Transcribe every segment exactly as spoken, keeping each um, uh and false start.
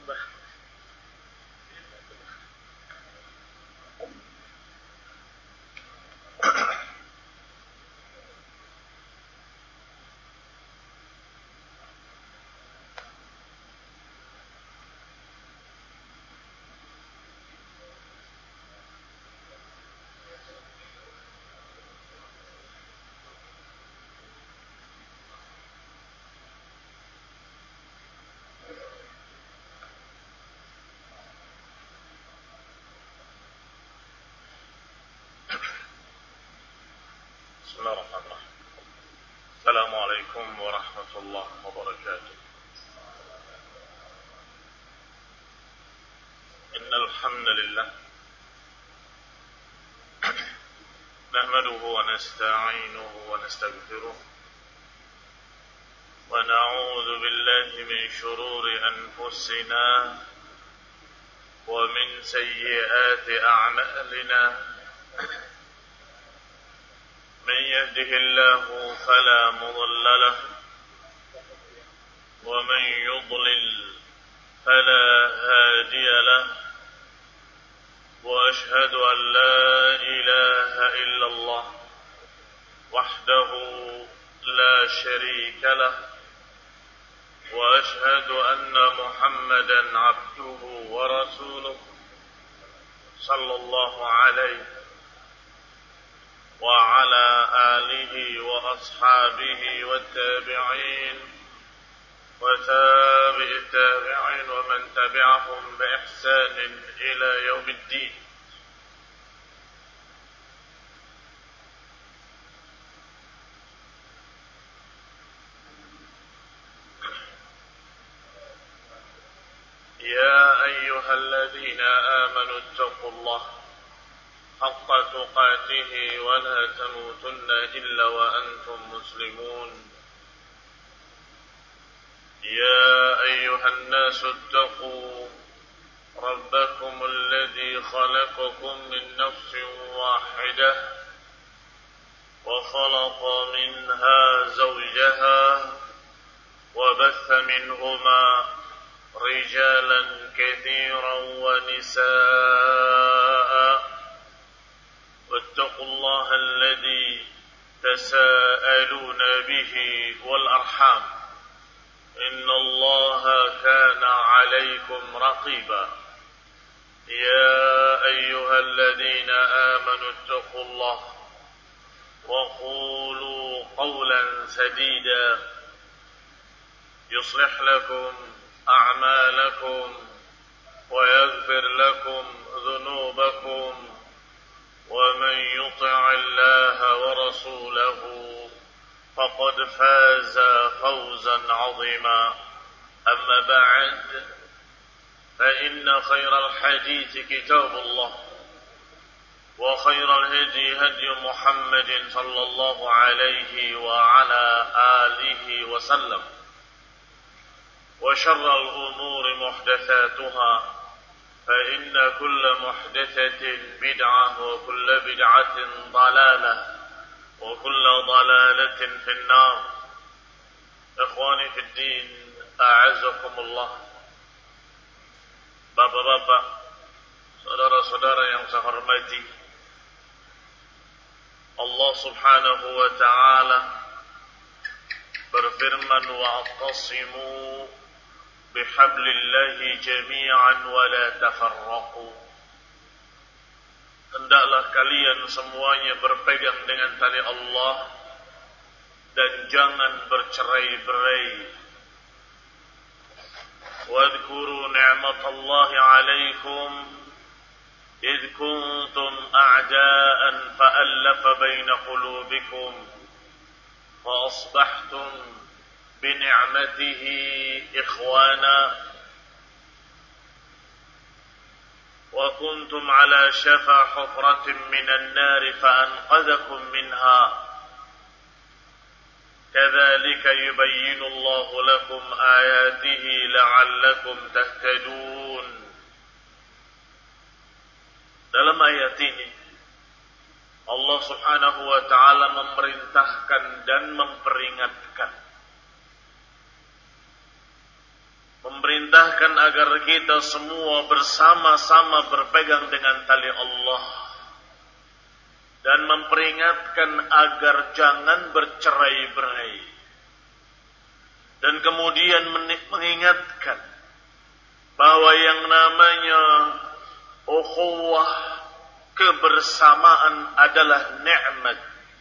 Assalamualaikum warahmatullahi wabarakatuh. Innal hamdalillah nahmaduhu wa nasta'inuhu wa nastaghfiruh wa na'udzu billahi min shururi anfusina wa min sayyiati a'malina. من يهده الله فلا مضل له ومن يضلل فلا هادي له وأشهد أن لا إله إلا الله وحده لا شريك له وأشهد أن محمدا عبده ورسوله صلى الله عليه وعلى آله وأصحابه والتابعين وتابع التابعين ومن تبعهم بإحسان إلى يوم الدين. يا أيها الذين آمنوا اتقوا الله حق تقاته ولا تموتن إلا وأنتم مسلمون. يا أيها الناس اتقوا ربكم الذي خلقكم من نفس واحدة وخلق منها زوجها وبث منهما رجالا كثيرا ونساء واتقوا الله الذي تساءلون به والأرحام إن الله كان عليكم رقيبا. يا أيها الذين آمنوا اتقوا الله وقولوا قولا سديدا يصلح لكم أعمالكم ويغفر لكم ذنوبكم ومن يطع الله ورسوله فقد فاز فوزا عظيما. أما بعد فإن خير الحديث كتاب الله وخير الهدي هدي محمد صلى الله عليه وعلى آله وسلم وشر الأمور محدثاتها فإن كل محدثة بدعة وكل بدعة ضلالة وكل ضلالة في النار. إخواني في الدين أعزكم الله. Bapak-bapak, saudara-saudara yang saya hormati, Allah Subhanahu wa ta'ala berfirman, wa'tasimu bihablillahi jami'an wa la tafarraqu. Hendaklah kalian semuanya berpegang dengan tali Allah dan jangan bercerai-berai. Wadhkuru ni'matallahi 'alaikum idh kuntum a'da'an fa'allafa baina qulubikum fa asbahtum bini'matihi ikhwana wa kuntum ala shafa hufratin minan nari fa'anqadhakum minha kadzalika yubayyinu Allahu lakum ayatihi la'allakum tahtadun. Dalam ayat ini Allah Subhanahu wa ta'ala memerintahkan dan memperingatkan memerintahkan agar kita semua bersama-sama berpegang dengan tali Allah dan memperingatkan agar jangan bercerai-berai, dan kemudian mengingatkan bahwa yang namanya ukhuwah, kebersamaan adalah nikmat.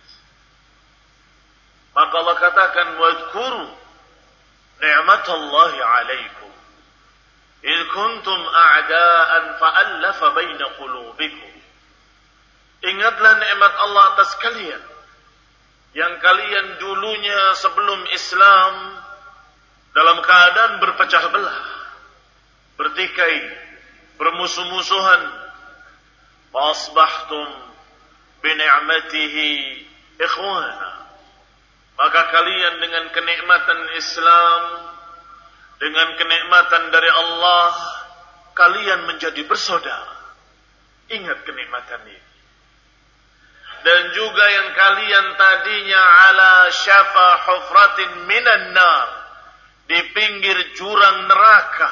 Maka Allah katakan, wadhkuru ni'matallahi 'alaikum id kuntum a'daan fa'allafa baina qulubikum. Ingatlah nikmat Allah atas kalian yang kalian dulunya sebelum Islam dalam keadaan berpecah belah, bertikai, bermusuh-musuhan. Fasbahtum bi ni'matihi ikhwana. Maka kalian dengan kenikmatan Islam, dengan kenikmatan dari Allah, kalian menjadi bersaudara. Ingat kenikmatan ini. Dan juga yang kalian tadinya ala syafa hufratin minan nar, di pinggir jurang neraka,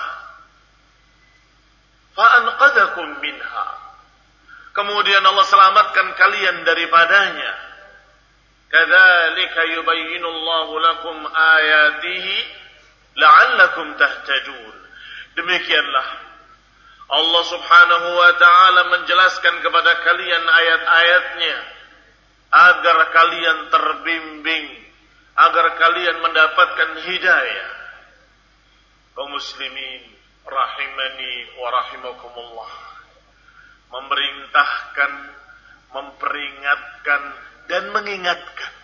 fa'anqadakum minha. Kemudian Allah selamatkan kalian daripadanya. Kadzalika yubayyinu Allahu lakum ayatihi la'allakum tahtadun. Demikianlah Allah Subhanahu wa taala menjelaskan kepada kalian ayat-ayatnya agar kalian terbimbing, agar kalian mendapatkan hidayah. Kaum muslimin rahimani wa rahimakumullah, memerintahkan, memperingatkan dan mengingatkan.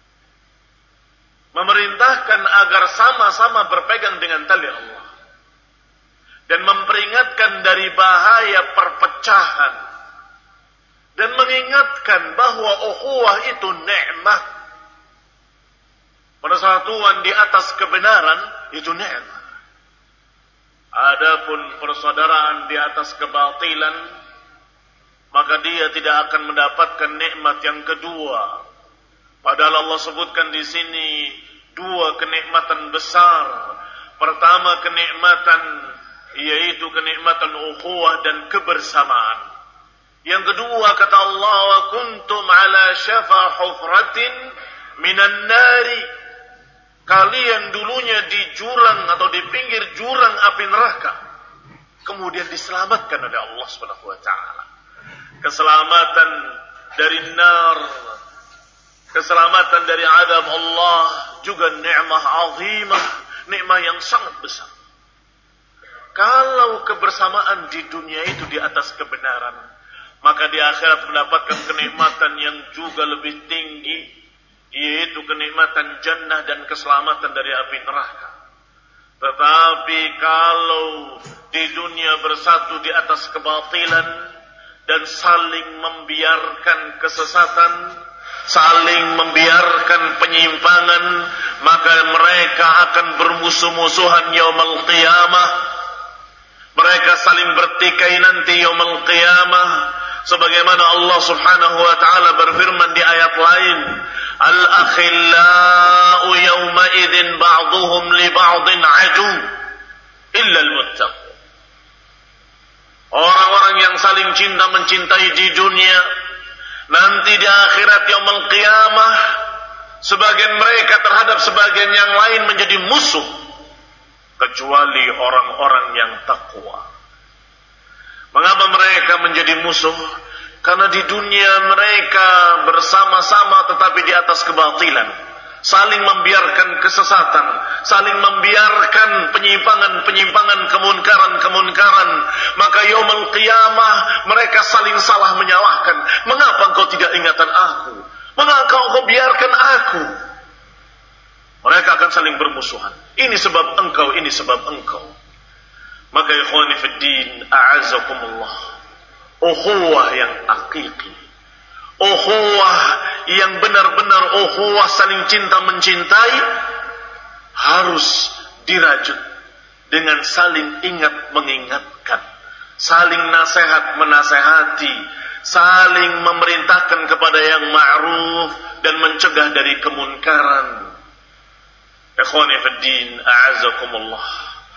Memerintahkan agar sama-sama berpegang dengan tali Allah, dan memperingatkan dari bahaya perpecahan, dan mengingatkan bahwa ukhuwah itu nikmat. Persatuan di atas kebenaran itu nikmat. Adapun persaudaraan di atas kebatilan, maka dia tidak akan mendapatkan nikmat yang kedua. Padahal Allah sebutkan di sini dua kenikmatan besar. Pertama kenikmatan, yaitu kenikmatan ukhuwah dan kebersamaan. Yang kedua kata Allah, wa kuntum ala syafa hufratin minan nari. Kalian dulunya di jurang atau di pinggir jurang api neraka, kemudian diselamatkan oleh Allah Subhanahu wa taala. Keselamatan dari nar, keselamatan dari azab Allah juga nikmah azimah, nikmah yang sangat besar. Kalau kebersamaan di dunia itu di atas kebenaran, maka di akhirat mendapatkan kenikmatan yang juga lebih tinggi, yaitu kenikmatan jannah dan keselamatan dari api neraka. Tetapi kalau di dunia bersatu di atas kebatilan dan saling membiarkan kesesatan, saling membiarkan penyimpangan, maka mereka akan bermusuh-musuhan yaumul qiyamah. Mereka saling bertikai nanti yaumul qiyamah, sebagaimana Allah Subhanahu wa taala berfirman di ayat lain, al-akhillau yawma idzin ba'dhum li ba'dhin adu illa al-muttaqin. Orang-orang yang saling cinta mencintai di dunia, nanti di akhirat yaumul qiyamah, sebagian mereka terhadap sebagian yang lain menjadi musuh, kecuali orang-orang yang takwa. Mengapa mereka menjadi musuh? Karena di dunia mereka bersama-sama tetapi di atas kebatilan, saling membiarkan kesesatan, saling membiarkan penyimpangan-penyimpangan, kemunkaran-kemunkaran. Maka yaumul qiyamah mereka saling salah menyalahkan. Mengapa engkau tidak ingatan aku? Mengapa engkau biarkan aku? Mereka akan saling bermusuhan. Ini sebab engkau, ini sebab engkau. Maka ikhwani fid din, a'azzakumullah, ukhuwah yang hakiki, ukhuwah yang benar-benar ukhuwah saling cinta mencintai, harus dirajut dengan saling ingat mengingatkan, saling nasihat menasehati, saling memerintahkan kepada yang ma'ruf dan mencegah dari kemunkaran. Ikhwani fid din, a'azzakumullah,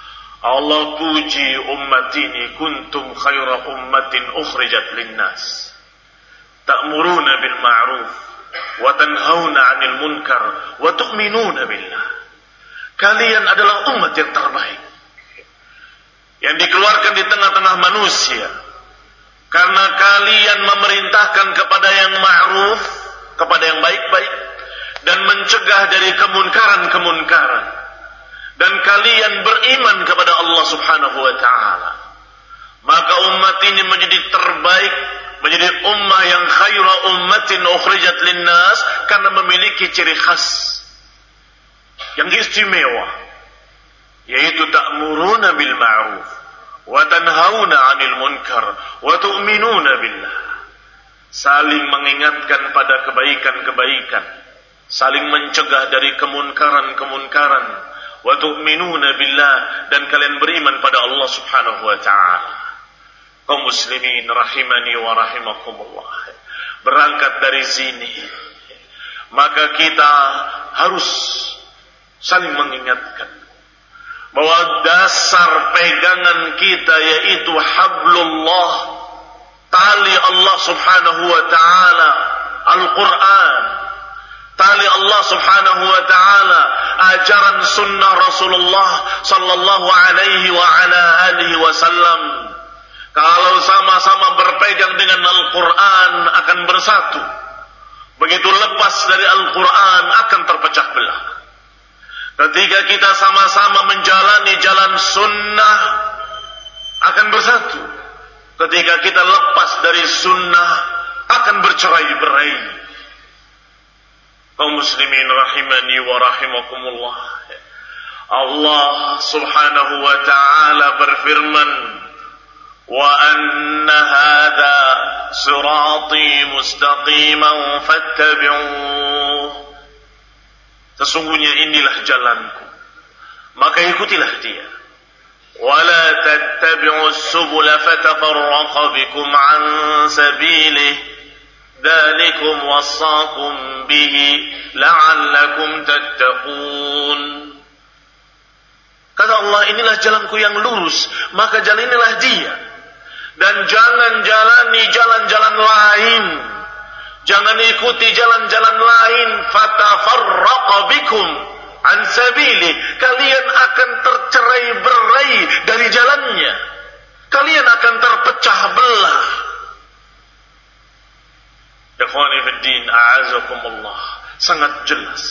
Allah puji umat ini, kuntum khaira ummatin ukhrijat linnas ta'muruna bil ma'ruf wa tanhauna 'anil munkar wa tu'minuna billah. Kalian adalah umat yang terbaik yang dikeluarkan di tengah-tengah manusia, karena kalian memerintahkan kepada yang ma'ruf, kepada yang baik-baik, dan mencegah dari kemunkaran-kemunkaran, dan kalian beriman kepada Allah Subhanahu wa ta'ala. Maka umat ini menjadi terbaik, menjadi ummah yang khaira ummatin ukhrijat linnas, karena memiliki ciri khas yang istimewa, yaitu ta'muruna bil ma'ruf wa tanhauna 'anil munkar wa tu'minuna billah. Saling mengingatkan pada kebaikan-kebaikan, saling mencegah dari kemunkaran-kemunkaran, wa tu'minuna billah, dan kalian beriman pada Allah Subhanahu wa ta'ala. Kaum muslimin rahimani wa rahimakumullah. Berangkat dari sini, maka kita harus saling mengingatkan bahwa dasar pegangan kita yaitu hablullah, tali Allah Subhanahu wa ta'ala, Al-Quran, tali Allah Subhanahu wa ta'ala, ajaran sunnah Rasulullah sallallahu alaihi wa ala alihi wasallam. Kalau sama-sama berpegang dengan Al-Quran akan bersatu. Begitu lepas dari Al-Quran akan terpecah belah. Ketika kita sama-sama menjalani jalan sunnah akan bersatu. Ketika kita lepas dari sunnah akan bercerai-berai. Kaum muslimin rahimani wa rahimakumullah. Allah Subhanahu wa ta'ala berfirman, wa anna hadha sirati mustaqiman fattabi'uh. Sesungguhnya inilah jalanku, maka ikutilah dia. Wala tattabi'us subula fatafarraqa bikum an sabilih, dzalikum wasaqum bihi la'allakum tattaqun. Kata Allah, inilah jalanku yang lurus, maka jalanilah dia. Dan jangan jalani jalan-jalan lain, jangan ikuti jalan-jalan lain. Fatafarraqa bikum an sabili, kalian akan tercerai-berai dari jalannya, kalian akan terpecah belah. Ikhwani fiddin, a'azakumullah. Sangat jelas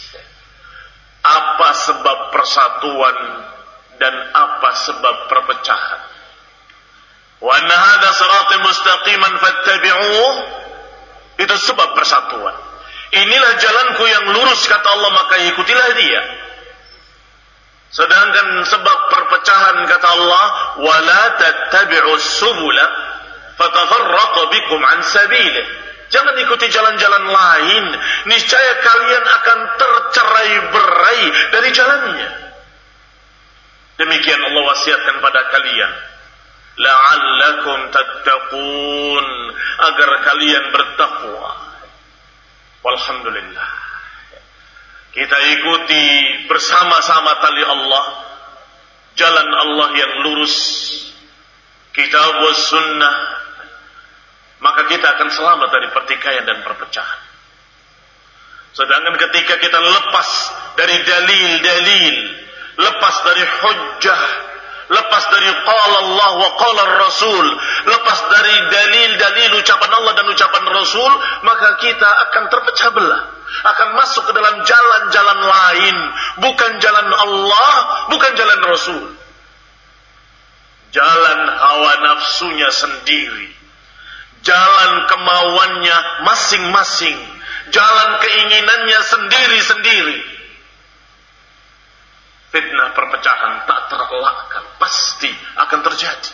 apa sebab persatuan dan apa sebab perpecahan. Wa anna hadha sirati mustaqiman fattabi'uh, itu sebab persatuan. Inilah jalanku yang lurus, kata Allah, maka ikutilah dia. Sedangkan sebab perpecahan, kata Allah, wala tattabi'us subula fatafarraqa bikum an sabilih, jangan ikuti jalan-jalan lain, niscaya kalian akan tercerai-berai dari jalannya. Demikian Allah wasiatkan pada kalian, la'allakum tattaqun, agar kalian bertakwa. Walhamdulillah, kita ikuti bersama-sama tali Allah, jalan Allah yang lurus, kitab was sunnah, maka kita akan selamat dari pertikaian dan perpecahan. Sedangkan ketika kita lepas dari dalil-dalil, lepas dari hujjah, lepas dari qala Allah wa qala Rasul, lepas dari dalil-dalil ucapan Allah dan ucapan Rasul, maka kita akan terpecah belah, akan masuk ke dalam jalan-jalan lain, bukan jalan Allah, bukan jalan Rasul. Jalan hawa nafsunya sendiri, jalan kemauannya masing-masing, jalan keinginannya sendiri-sendiri. Fitnah perpecahan tak terelakkan, pasti akan terjadi.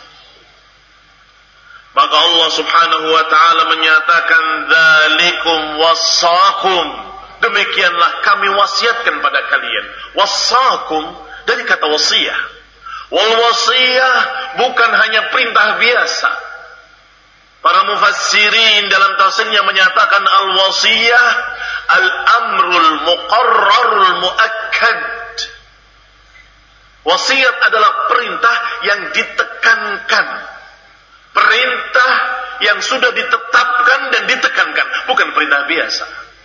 Maka Allah Subhanahu wa ta'ala menyatakan, dzalikum wassaqum, demikianlah kami wasiatkan pada kalian. Wassaqum dari kata wasiyah. Wal wasiyah bukan hanya perintah biasa. Para mufassirin dalam tafsirnya menyatakan al-wasiyah al-amrul muqarrarul muakkad, Wasiat adalah perintah yang ditekankan. Perintah yang sudah ditetapkan dan ditekankan, bukan perintah biasa.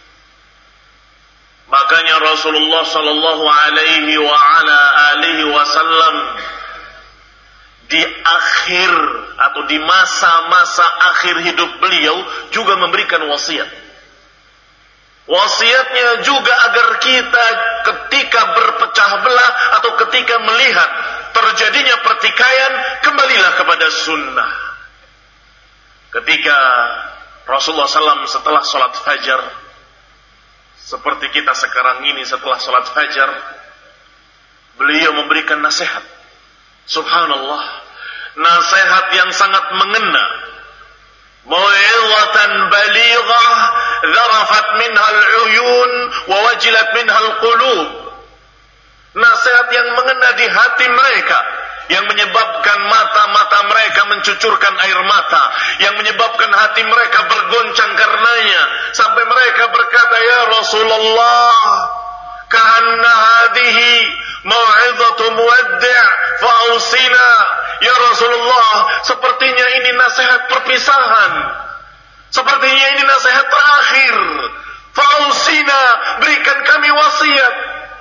Makanya Rasulullah sallallahu alaihi wa ala alihi wasallam di akhir atau di masa-masa akhir hidup beliau juga memberikan wasiat. Wasiatnya juga agar kita ketika berpecah belah atau ketika melihat terjadinya pertikaian, kembalilah kepada sunnah. Ketika Rasulullah sallallahu alaihi wasallam setelah sholat fajar, seperti kita sekarang ini setelah sholat fajar, beliau memberikan nasihat. Subhanallah, nasihat yang sangat mengena. Mau'izatan balighah zarafat minha al-uyun wa wajilat minha al-qulub. Nasihat yang mengena di hati mereka, yang menyebabkan mata-mata mereka mencucurkan air mata, yang menyebabkan hati mereka bergoncang karenanya, sampai mereka berkata, ya Rasulullah, ka'anna hadhihi mau'izatu muwaddi' fa'usina. Ya Rasulullah, sepertinya ini nasihat perpisahan, sepertinya ini nasihat terakhir. Fa'usina, berikan kami wasiat.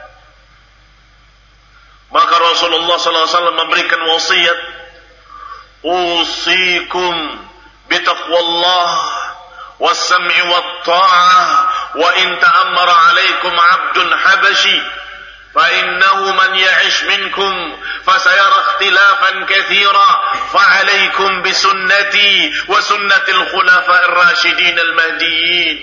Maka Rasulullah sallallahu alaihi wasallam memberikan wasiat, usikum bitaqwallah was-sam'i wat-ta'ah wa in ta'ammara 'alaikum 'abdun habashi fa innahu man ya'ish minkum fasayara ikhtilafan katsira fa 'alaikum bisunnati wa sunnatil khulafa'ir rasyidin al-mahdiyyin.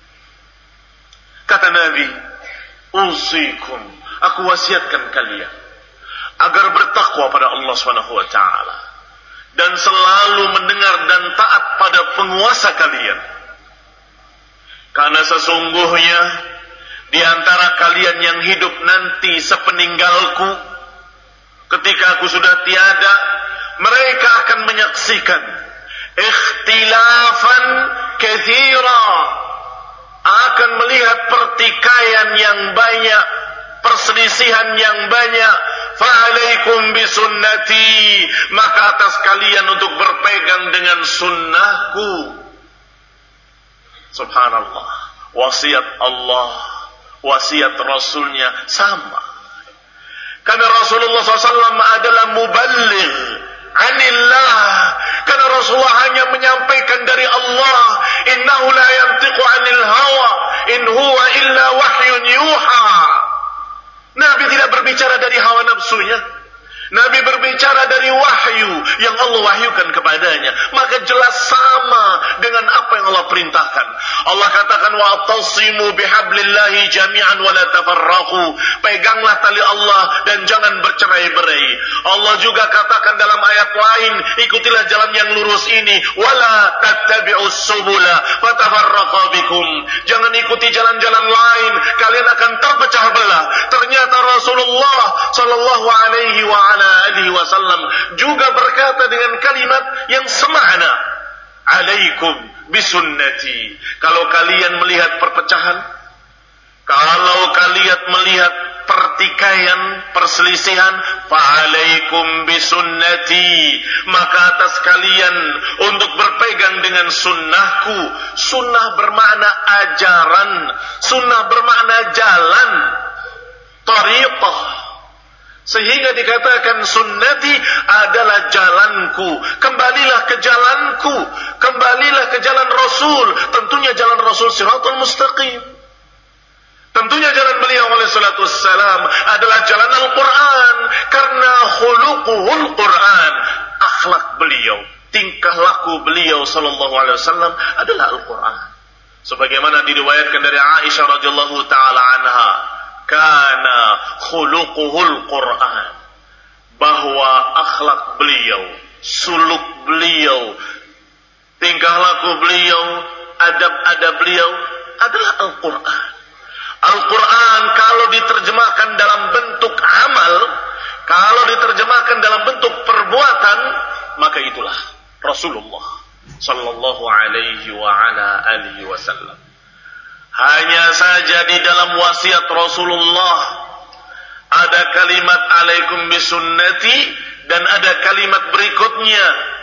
Kata Nabi, usikum, aku wasiatkan kalian agar bertakwa pada Allah Subhanahu wa taala dan selalu mendengar dan taat pada penguasa kalian. Karena sesungguhnya di antara kalian yang hidup nanti sepeninggalku, ketika aku sudah tiada, mereka akan menyaksikan ikhtilafan katsira, akan melihat pertikaian yang banyak, perselisihan yang banyak. Fa'alaikum bisunnati, maka atas kalian untuk berpegang dengan sunnahku. Subhanallah, wasiat Allah, wasiat Rasulnya sama. Karena Rasulullah shallallahu alaihi wasallam adalah muballigh anillah. Karena Rasulullah hanya menyampaikan dari Allah. Innahu la yantiqu anil hawa, in huwa illa wahyun yuha. Nabi tidak berbicara dari hawa nafsunya. Nabi berbicara dari wahyu yang Allah wahyukan kepadanya. Maka jelas sama dengan apa yang Allah perintahkan. Allah katakan, wa'tasimu bihablillahi jami'an wa la tafarraqu. Peganglah tali Allah dan jangan bercerai-berai. Allah juga katakan dalam ayat lain, ikutilah jalan yang lurus ini, wala tattabi'us subula fatafarraqa bikum. Jangan ikuti jalan-jalan lain, kalian akan terpecah belah. Ternyata Rasulullah sallallahu alaihi wa ala alihi wasallam juga berkata dengan kalimat yang semakna, alaikum bisunnati. Kalau kalian melihat perpecahan, kalau kalian melihat pertikaian, perselisihan, fa'alaikum bisunnati, maka atas kalian untuk berpegang dengan sunnahku. Sunnah bermakna ajaran, sunnah bermakna jalan, tariqah. Sehingga dikatakan sunnati adalah jalanku. Kembalilah ke jalanku, kembalilah ke jalan Rasul. Tentunya jalan Rasul siratul mustaqim. Tentunya jalan beliau alaihi salatu wassalam adalah jalan Al-Quran. Karena khuluquhul Quran, akhlak beliau, tingkah laku beliau sallallahu alaihi wasallam adalah Al-Quran. Sebagaimana diriwayatkan dari Aisyah radhiyallahu taala anha, kana khuluquhul Quran, bahwa akhlak beliau, suluk beliau, tingkah laku beliau, adab-adab beliau adalah Al-Quran. Al-Quran kalau diterjemahkan dalam bentuk amal, kalau diterjemahkan dalam bentuk perbuatan, maka itulah Rasulullah sallallahu alaihi wa ala alihi wasallam. Hanya saja di dalam wasiat Rasulullah Ada kalimat alaikum bisunnati dan ada kalimat berikutnya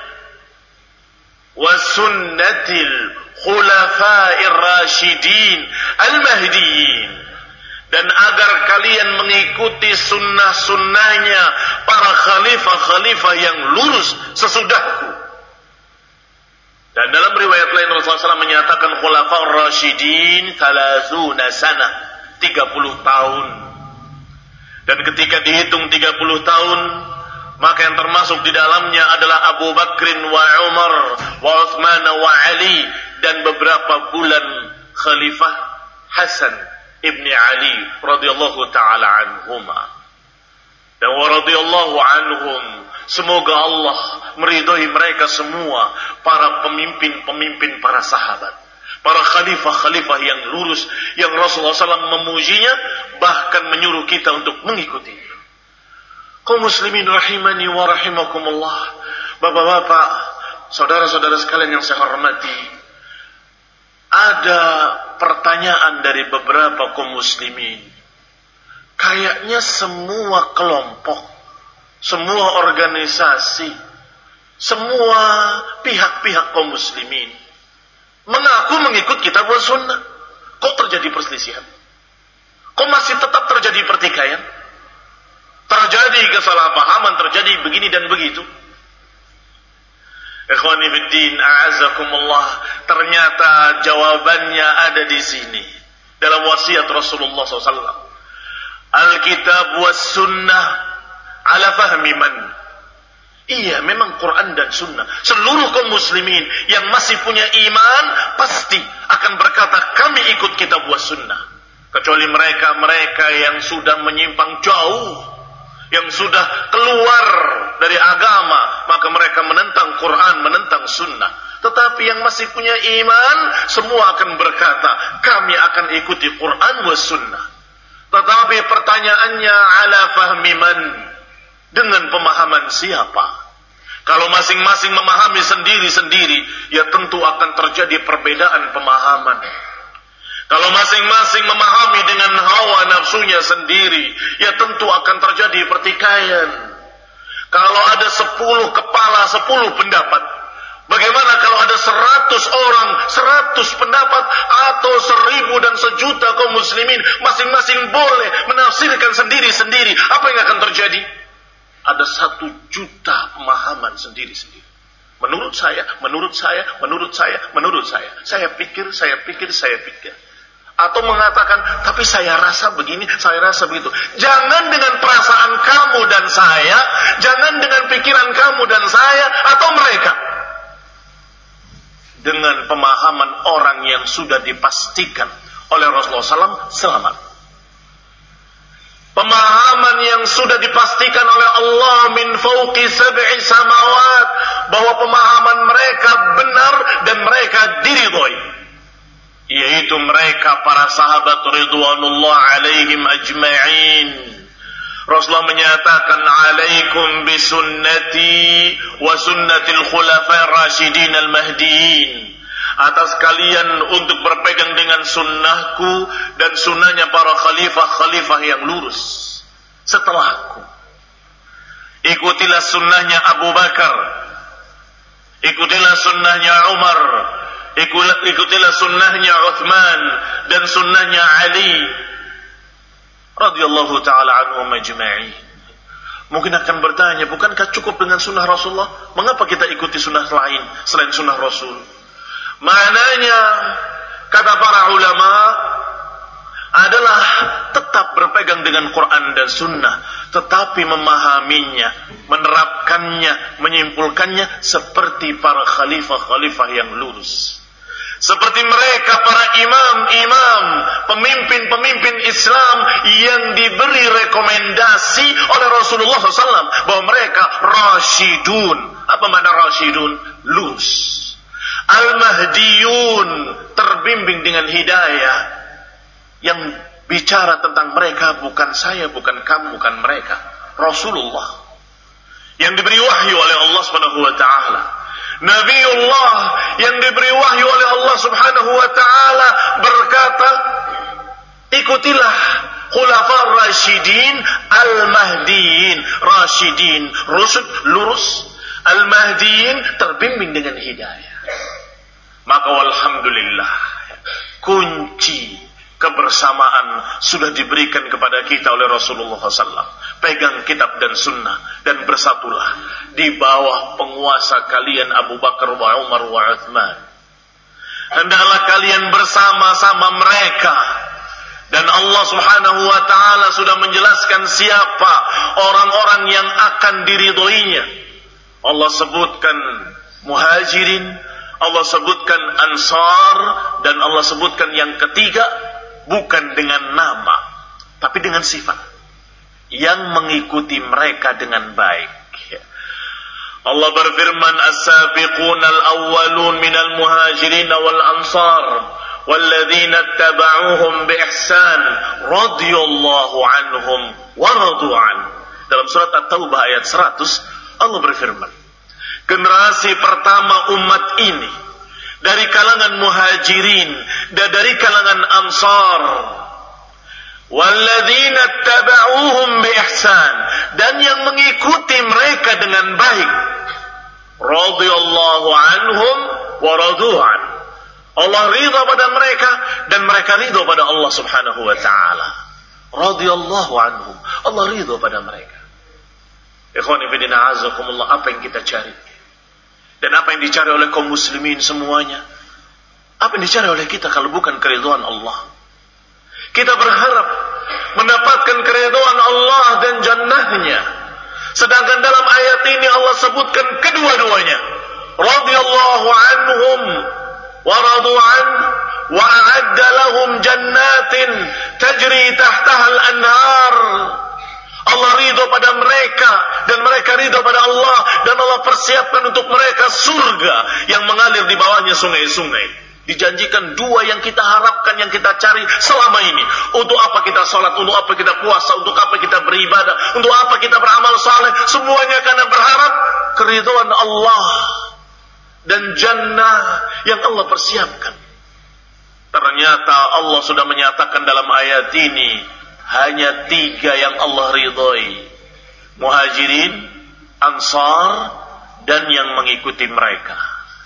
wa sunnatil khulafa'ir rasyidin al-mahdiyyin, dan agar kalian mengikuti sunnah-sunnahnya para khalifah-khalifah yang lurus sesudahku. Dan dalam riwayat lain Rasulullah shallallahu alaihi wasallam menyatakan khulafa'ur rasyidin thalathuna sana, tiga puluh tahun. Dan ketika dihitung tiga puluh tahun, maka yang termasuk di dalamnya adalah Abu Bakrin wa Umar wa Uthman wa Ali, dan beberapa bulan Khalifah Hasan ibni Ali radhiyallahu ta'ala anhuma. Dan wa radhiyallahu anhum, semoga Allah meridhai mereka semua, para pemimpin-pemimpin, para sahabat, para khalifah-khalifah yang lurus, yang Rasulullah shallallahu alaihi wasallam memujinya, bahkan menyuruh kita untuk mengikuti. Kaum muslimin rahimani wa rahimakumullah, bapak-bapak, saudara-saudara sekalian yang saya hormati, ada pertanyaan dari beberapa kaum muslimin. Kayaknya semua kelompok, semua organisasi, semua pihak-pihak kaum muslimin mengaku mengikut kitab wa sunnah. Kok terjadi perselisihan? Kok masih tetap terjadi pertikaian? Terjadi kesalahpahaman, terjadi begini dan begitu. Ikhwani fiddin, a'azakumullah, ternyata jawabannya ada di sini. Dalam wasiat Rasulullah shallallahu alaihi wasallam. Alkitab was sunnah ala fahmi man. Iya, memang Quran dan Sunnah. Seluruh kaum muslimin yang masih punya iman pasti akan berkata, kami ikut kitab wa sunnah. Kecuali mereka-mereka yang sudah menyimpang jauh, yang sudah keluar dari agama, maka mereka menentang Quran, menentang Sunnah. Tetapi yang masih punya iman, semua akan berkata, kami akan ikuti Quran wa Sunnah. Tetapi pertanyaannya, ala fahmi man? Dengan pemahaman siapa? Kalau masing-masing memahami sendiri-sendiri, ya tentu akan terjadi perbedaan pemahaman. Kalau masing-masing memahami dengan hawa nafsunya sendiri, ya tentu akan terjadi pertikaian. Kalau ada sepuluh kepala, sepuluh pendapat, bagaimana kalau ada seratus orang, seratus pendapat, atau seribu dan sejuta kaum muslimin, masing-masing boleh menafsirkan sendiri-sendiri, apa yang akan terjadi? Ada satu juta pemahaman sendiri-sendiri. Menurut saya, menurut saya, menurut saya, menurut saya. Saya pikir, saya pikir, saya pikir. Atau mengatakan, tapi saya rasa begini, saya rasa begitu. Jangan dengan perasaan kamu dan saya, jangan dengan pikiran kamu dan saya, atau mereka. Dengan pemahaman orang yang sudah dipastikan oleh Rasulullah shallallahu alaihi wasallam selamat. Pemahaman yang sudah dipastikan oleh Allah min fauqi sab'i samawat, bahwa pemahaman mereka benar dan mereka diridhoi, yaitu mereka para sahabat ridwanullah alaihim ajma'in. Rasulullah menyatakan, alaikum bisunnati wa sunnatil khulafa'ir rasyidin al-mahdiyyin, atas kalian untuk berpegang dengan sunnahku dan sunnahnya para khalifah-khalifah yang lurus setelahku. Ikutilah sunnahnya Abu Bakar, ikutilah sunnahnya Umar, ikutilah sunnahnya Uthman, dan sunnahnya Ali radhiyallahu ta'ala anhum ajma'in. Mungkin akan bertanya, bukankah cukup dengan sunnah Rasulullah? Mengapa kita ikuti sunnah lain selain sunnah Rasul? Maknanya, kata para ulama, adalah tetap berpegang dengan Quran dan Sunnah, tetapi memahaminya, menerapkannya, menyimpulkannya seperti para khalifah-khalifah yang lurus. Seperti mereka para imam-imam, pemimpin-pemimpin Islam yang diberi rekomendasi oleh Rasulullah shallallahu alaihi wasallam bahwa mereka rasyidun. Apa makna rasyidun? Lurus. Al-Mahdiyun, terbimbing dengan hidayah. Yang bicara tentang mereka bukan saya, bukan kamu, bukan mereka. Rasulullah yang diberi wahyu oleh Allah Subhanahu wa taala. Nabiullah yang diberi wahyu oleh Allah Subhanahu wa taala berkata, ikutilah khulafar rasyidin al-mahdiyin. Rasyidin, rusyud, lurus. Al-mahdiyin, terbimbing dengan hidayah. Maka walhamdulillah, kunci kebersamaan sudah diberikan kepada kita oleh Rasulullah shallallahu alaihi wasallam. Pegang kitab dan sunnah dan bersatulah di bawah penguasa kalian Abu Bakar wa Umar wa Uthman. Hendaklah kalian bersama-sama mereka. Dan Allah subhanahu wa ta'ala sudah menjelaskan siapa orang-orang yang akan diridhoinya. Allah sebutkan muhajirin, Allah sebutkan ansar, dan Allah sebutkan yang ketiga bukan dengan nama, tapi dengan sifat, yang mengikuti mereka dengan baik. Allah berfirman, as-sabiquna al-awwalun minal muhajirin wal ansar walladzina ittaba'uhum bi ihsan radhiyallahu anhum wa radu an. Dalam surat At-Taubah ayat seratus, Allah berfirman, generasi pertama umat ini dari kalangan muhajirin dan dari kalangan ansar, walladzina ittaba'uhum bi ihsan, dan yang mengikuti mereka dengan baik, radhiyallahu anhum wa radu an. Allah ridha pada mereka dan mereka ridha pada Allah subhanahu wa ta'ala. Radhiyallahu anhum, Allah ridha pada mereka. Ikhwani fillah, a'azakumullah, apa yang kita cari dan apa yang dicari oleh kaum muslimin semuanya, apa yang dicari oleh kita kalau bukan keridhaan Allah? Kita berharap mendapatkan keridhaan Allah dan jannahnya, sedangkan dalam ayat ini Allah sebutkan kedua-duanya. Radhiyallahu anhum wa radu an wa a'adda lahum jannatin tajri tahtaha al-anhar. Allah ridho pada mereka dan mereka ridho pada Allah, dan Allah persiapkan untuk mereka surga yang mengalir di bawahnya sungai-sungai. Dijanjikan dua yang kita harapkan, yang kita cari selama ini. Untuk apa kita sholat, untuk apa kita puasa, untuk apa kita beribadah, untuk apa kita beramal saleh, semuanya karena berharap keridhaan Allah dan jannah yang Allah persiapkan. Ternyata Allah sudah menyatakan dalam ayat ini hanya tiga yang Allah ridhoi: muhajirin, ansar, dan yang mengikuti mereka.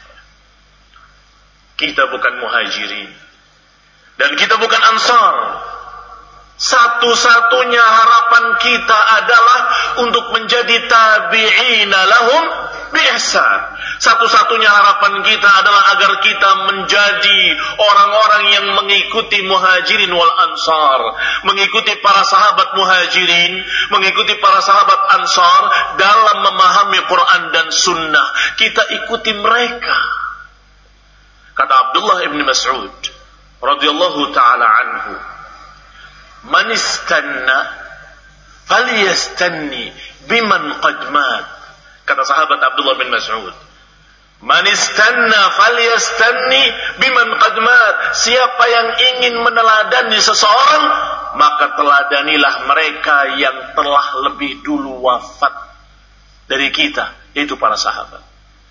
Kita bukan muhajirin dan kita bukan ansar. Satu-satunya harapan kita adalah untuk menjadi tabi'ina lahum bi ihsan. Satu-satunya harapan kita adalah agar kita menjadi orang-orang yang mengikuti muhajirin wal ansar, mengikuti para sahabat muhajirin, mengikuti para sahabat ansar dalam memahami Quran dan sunnah. Kita ikuti mereka. Kata Abdullah ibn Mas'ud radhiyallahu ta'ala anhu, man istanna falyastanni biman qad mat. Kata sahabat Abdullah bin Mas'ud, man istanna falyastanni biman qad mat. Siapa yang ingin meneladani seseorang, maka teladanilah mereka yang telah lebih dulu wafat dari kita, yaitu para sahabat.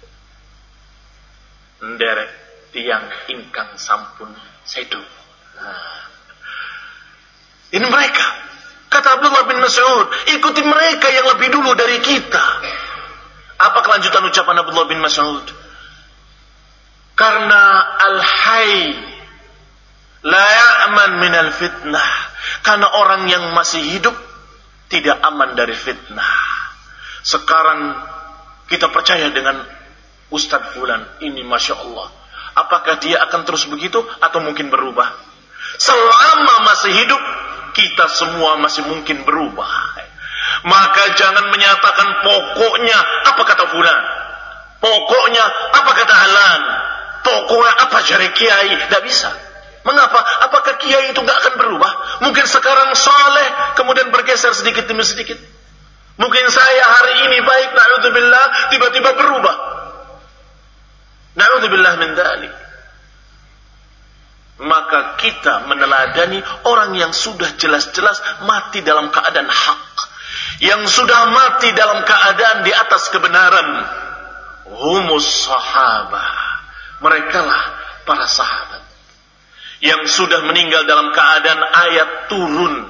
Nderek tiang ingkang sampun sedo. Nah, ini mereka. Kata Abdullah bin Mas'ud, ikuti mereka yang lebih dulu dari kita. Apa kelanjutan ucapan Abdullah bin Mas'ud? Karena al-hayy la ya'man minal fitnah. Karena orang yang masih hidup tidak aman dari fitnah. Sekarang kita percaya dengan Ustadz Fulan ini, Masya Allah. Apakah dia akan terus begitu atau mungkin berubah? Selama masih hidup, kita semua masih mungkin berubah. Maka jangan menyatakan pokoknya apa kata fulan, pokoknya apa kata alan, pokoknya apa cari kiai. Tidak bisa. Mengapa? Apakah kiai itu tidak akan berubah? Mungkin sekarang soleh, kemudian bergeser sedikit demi sedikit. Mungkin saya hari ini baik, na'udzubillah, tiba-tiba berubah. Na'udzubillah min dzalik. Maka kita meneladani orang yang sudah jelas-jelas mati dalam keadaan hak, yang sudah mati dalam keadaan di atas kebenaran. Humus sahabah, merekalah para sahabat yang sudah meninggal dalam keadaan ayat turun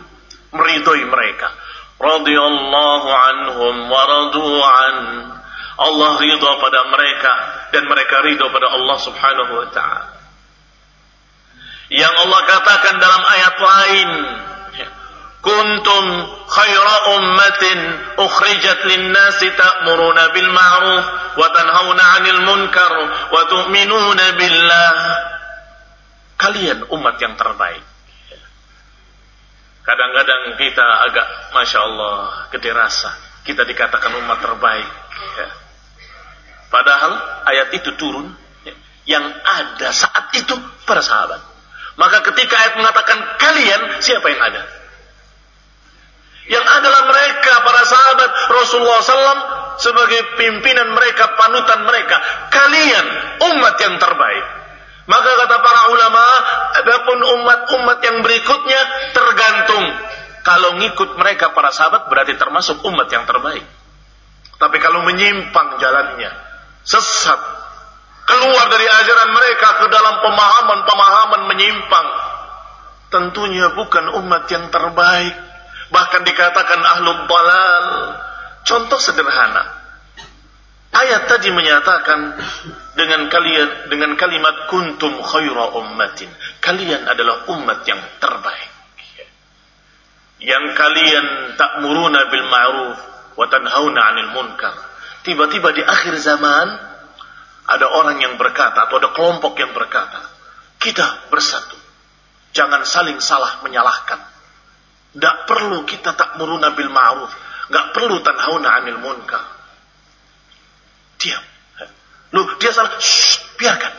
meridhoi mereka. Radhiyallahu anhum wa radu an. Allah ridha pada mereka dan mereka ridha pada Allah Subhanahu wa taala. Yang Allah katakan dalam ayat lain, kuntum khaira ummatin ukhrijat lin-nasi ta'muruna bil ma'ruf wa tanhauna 'anil munkar wa tu'minuna billah. Kalian umat yang terbaik. Kadang-kadang kita agak Masya Allah gede rasa kita dikatakan umat terbaik ya. Padahal ayat itu turun ya, yang ada saat itu para sahabat. Maka ketika ayat mengatakan kalian, siapa yang ada? Yang adalah mereka, para sahabat Rasulullah shallallahu alaihi wasallam sebagai pimpinan mereka, panutan mereka. Kalian umat yang terbaik. Maka kata para ulama, adapun umat-umat yang berikutnya tergantung. Kalau ngikut mereka para sahabat berarti termasuk umat yang terbaik. Tapi kalau menyimpang jalannya, sesat, keluar dari ajaran mereka ke dalam pemahaman-pemahaman menyimpang, tentunya bukan umat yang terbaik. Bahkan dikatakan ahlul dalal. Contoh sederhana. Ayat tadi menyatakan dengan kalian dengan kalimat kuntum khaira ummatin. Kalian adalah umat yang terbaik. Yang kalian ta'muruna bil ma'ruf wa tanhauna 'anil munkar. Tiba-tiba di akhir zaman ada orang yang berkata atau ada kelompok yang berkata, kita bersatu. Jangan saling salah menyalahkan. Tidak perlu kita ta'muruna bil ma'ruf. Tidak perlu tanhauna 'anil munkar. Diam. Loh, dia salah. Shh, biarkan.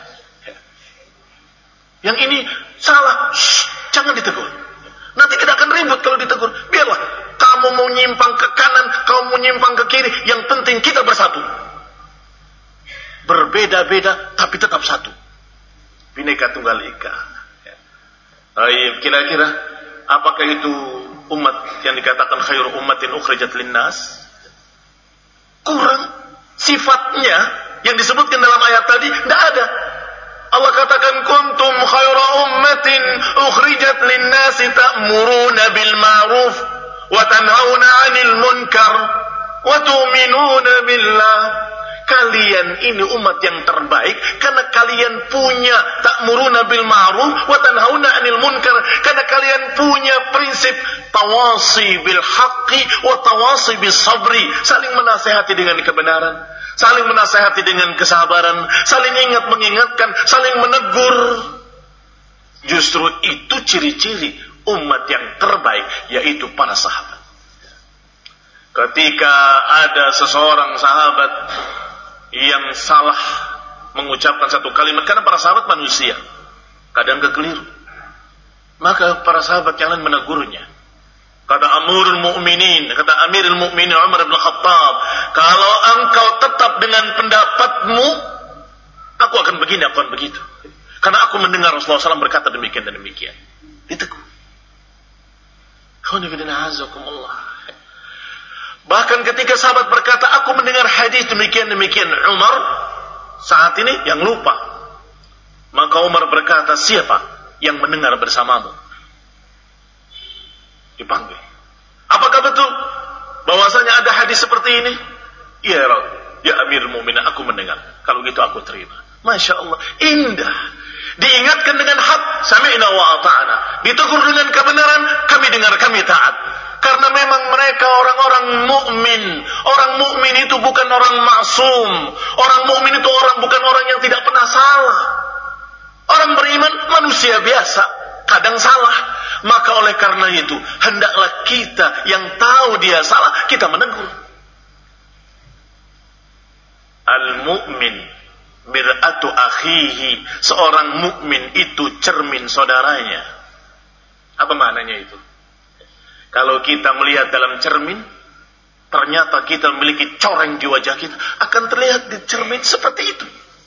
Yang ini salah. Shh, jangan ditegur. Nanti kita akan ribut kalau ditegur. Biarlah. Kamu mau nyimpang ke kanan, kamu mau nyimpang ke kiri. Yang penting kita bersatu. Berbeda-beda, tapi tetap satu. Bineka Tunggal Ika. Baik, kira-kira apakah itu umat yang dikatakan khairu ummatin ukhrijat linnas? Kurang. Sifatnya yang disebutkan dalam ayat tadi tidak ada. Allah katakan kuntum khaira ummatin ukhrijat lin-nasi ta'muruna bil ma'ruf wa tanhauna 'anil munkar wa tu'minuna billah. Kalian ini umat yang terbaik karena kalian punya ta'muruna bil ma'ruf wa tanhauna 'anil munkar, karena kalian punya prinsip tawasi bil haqqi wa tawasi bis sabri, saling menasihati dengan kebenaran, saling menasihati dengan kesabaran, saling ingat mengingatkan, saling menegur. Justru itu ciri-ciri umat yang terbaik, yaitu para sahabat. Ketika ada seseorang sahabat yang salah mengucapkan satu kalimat, karena para sahabat manusia, kadang kekeliru, maka para sahabat jangan menegurnya. Kata Amirul Mukminin, kata Amirul Mukminin Umar bin Khattab, kalau engkau tetap dengan pendapatmu, aku akan begini, aku akan begitu. Karena aku mendengar Rasulullah shallallahu alaihi wasallam berkata demikian dan demikian. Ditegur. Bahkan ketika sahabat berkata, aku mendengar hadis demikian demikian, Umar saat ini yang lupa. Maka Umar berkata, siapa yang mendengar bersamamu? Dipanggil. Apakah betul bahwasanya ada hadis seperti ini? Ya, ya Amirul Mukminin, aku mendengar. Kalau gitu aku terima. Masya Allah, indah. Diingatkan dengan hak, sami'na wa ata'na. Ditegur dengan kebenaran, kami dengar, kami taat. Karena memang mereka orang-orang mukmin. Orang mukmin itu bukan orang maksum. Orang mukmin itu orang bukan orang yang tidak pernah salah. Orang beriman manusia biasa, kadang salah. Maka oleh karena itu, hendaklah kita yang tahu dia salah, kita menegur. Al-mu'min mir'atu akhihi. Seorang mukmin itu cermin saudaranya. Apa maknanya itu? Kalau kita melihat dalam cermin, ternyata kita memiliki coreng di wajah kita, akan terlihat di cermin seperti itu.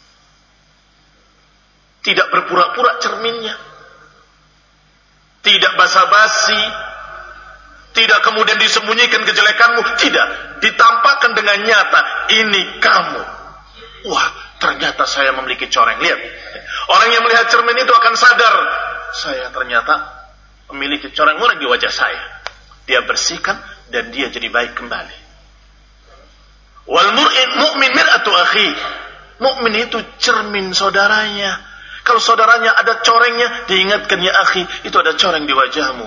Tidak berpura-pura cerminnya. Tidak basa-basi, tidak kemudian disembunyikan kejelekanmu, tidak, ditampakkan dengan nyata, ini kamu. Wah, ternyata saya memiliki coreng. Lihat, orang yang melihat cermin itu akan sadar, saya ternyata memiliki coreng orang di wajah saya. dia bersihkan dan dia jadi baik kembali. Wal mu'min mir'atu akhi. Mukmin itu cermin saudaranya. Kalau saudaranya ada corengnya, diingatkan, ya akhi, itu ada coreng di wajahmu.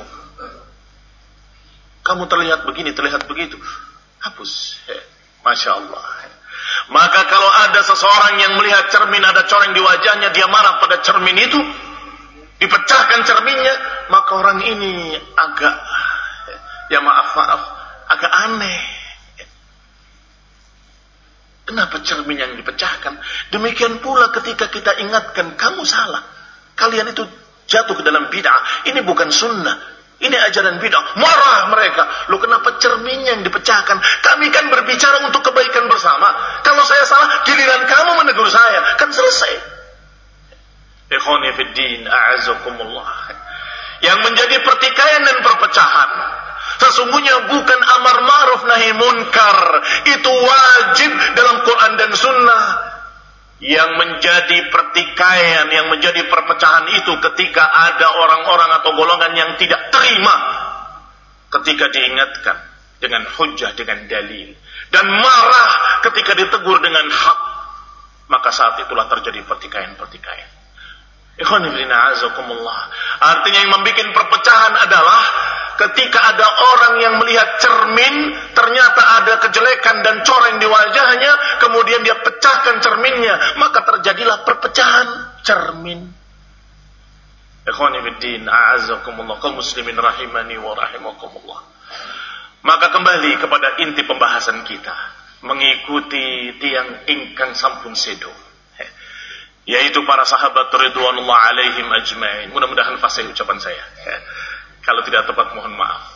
Kamu terlihat begini, terlihat begitu. Hapus. Masya Allah. Maka kalau ada seseorang yang melihat cermin ada coreng di wajahnya, dia marah pada cermin itu, dipecahkan cerminnya, maka orang ini agak, ya maaf maaf, agak aneh. Kenapa cermin yang dipecahkan? Demikian pula ketika kita ingatkan, kamu salah, kalian itu jatuh ke dalam bid'ah, ini bukan sunnah, ini ajaran bid'ah. Marah mereka, lu kenapa cerminnya yang dipecahkan? Kami kan berbicara untuk kebaikan bersama. Kalau saya salah, giliran kamu menegur saya, kan selesai. Ikhwani fid din, a'azakumullah. Yang menjadi pertikaian dan perpecahan, sesungguhnya bukan amar ma'ruf nahi munkar. Itu wajib dalam Quran dan Sunnah. Yang menjadi pertikaian, yang menjadi perpecahan itu ketika ada orang-orang atau golongan yang tidak terima ketika diingatkan dengan hujjah, dengan dalil, dan marah ketika ditegur dengan hak, maka saat itulah terjadi pertikaian-pertikaian. Artinya yang membuat perpecahan adalah ketika ada orang yang melihat cermin, ternyata ada kejelekan dan coreng di wajahnya, kemudian dia pecahkan cerminnya, maka terjadilah perpecahan cermin. Ikhwani fiddin, a'azzakumullah, kaum muslimin rahimani wa rahimakumullah. Maka kembali kepada inti pembahasan kita, mengikuti tiang ingkang sampun sedo, yaitu para sahabat ridwanullah alaihim ajma'in. Mudah-mudahan fasih ucapan saya. Kalau tidak tepat mohon maaf.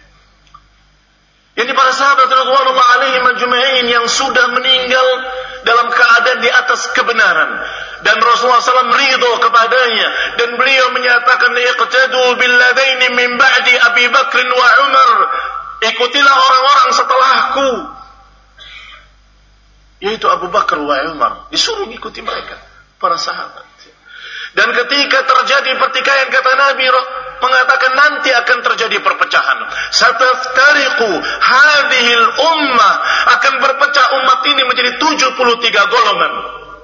Jadi para sahabat ridwanullah alaihim ajma'in yang sudah meninggal dalam keadaan di atas kebenaran, dan Rasulullah shallallahu alaihi wasallam ridho kepadanya, dan beliau menyatakan, iqtadu billadaini min ba'di Abi Bakr wa Umar. Ikutilah orang-orang setelahku, yaitu Abu Bakar wa Umar. Disuruh ikuti mereka, para sahabat. Dan ketika terjadi pertikaian, kata Nabi mengatakan nanti akan terjadi perpecahan. Sataftariqu hadhil ummah, akan berpecah umat ini menjadi tujuh puluh tiga golongan.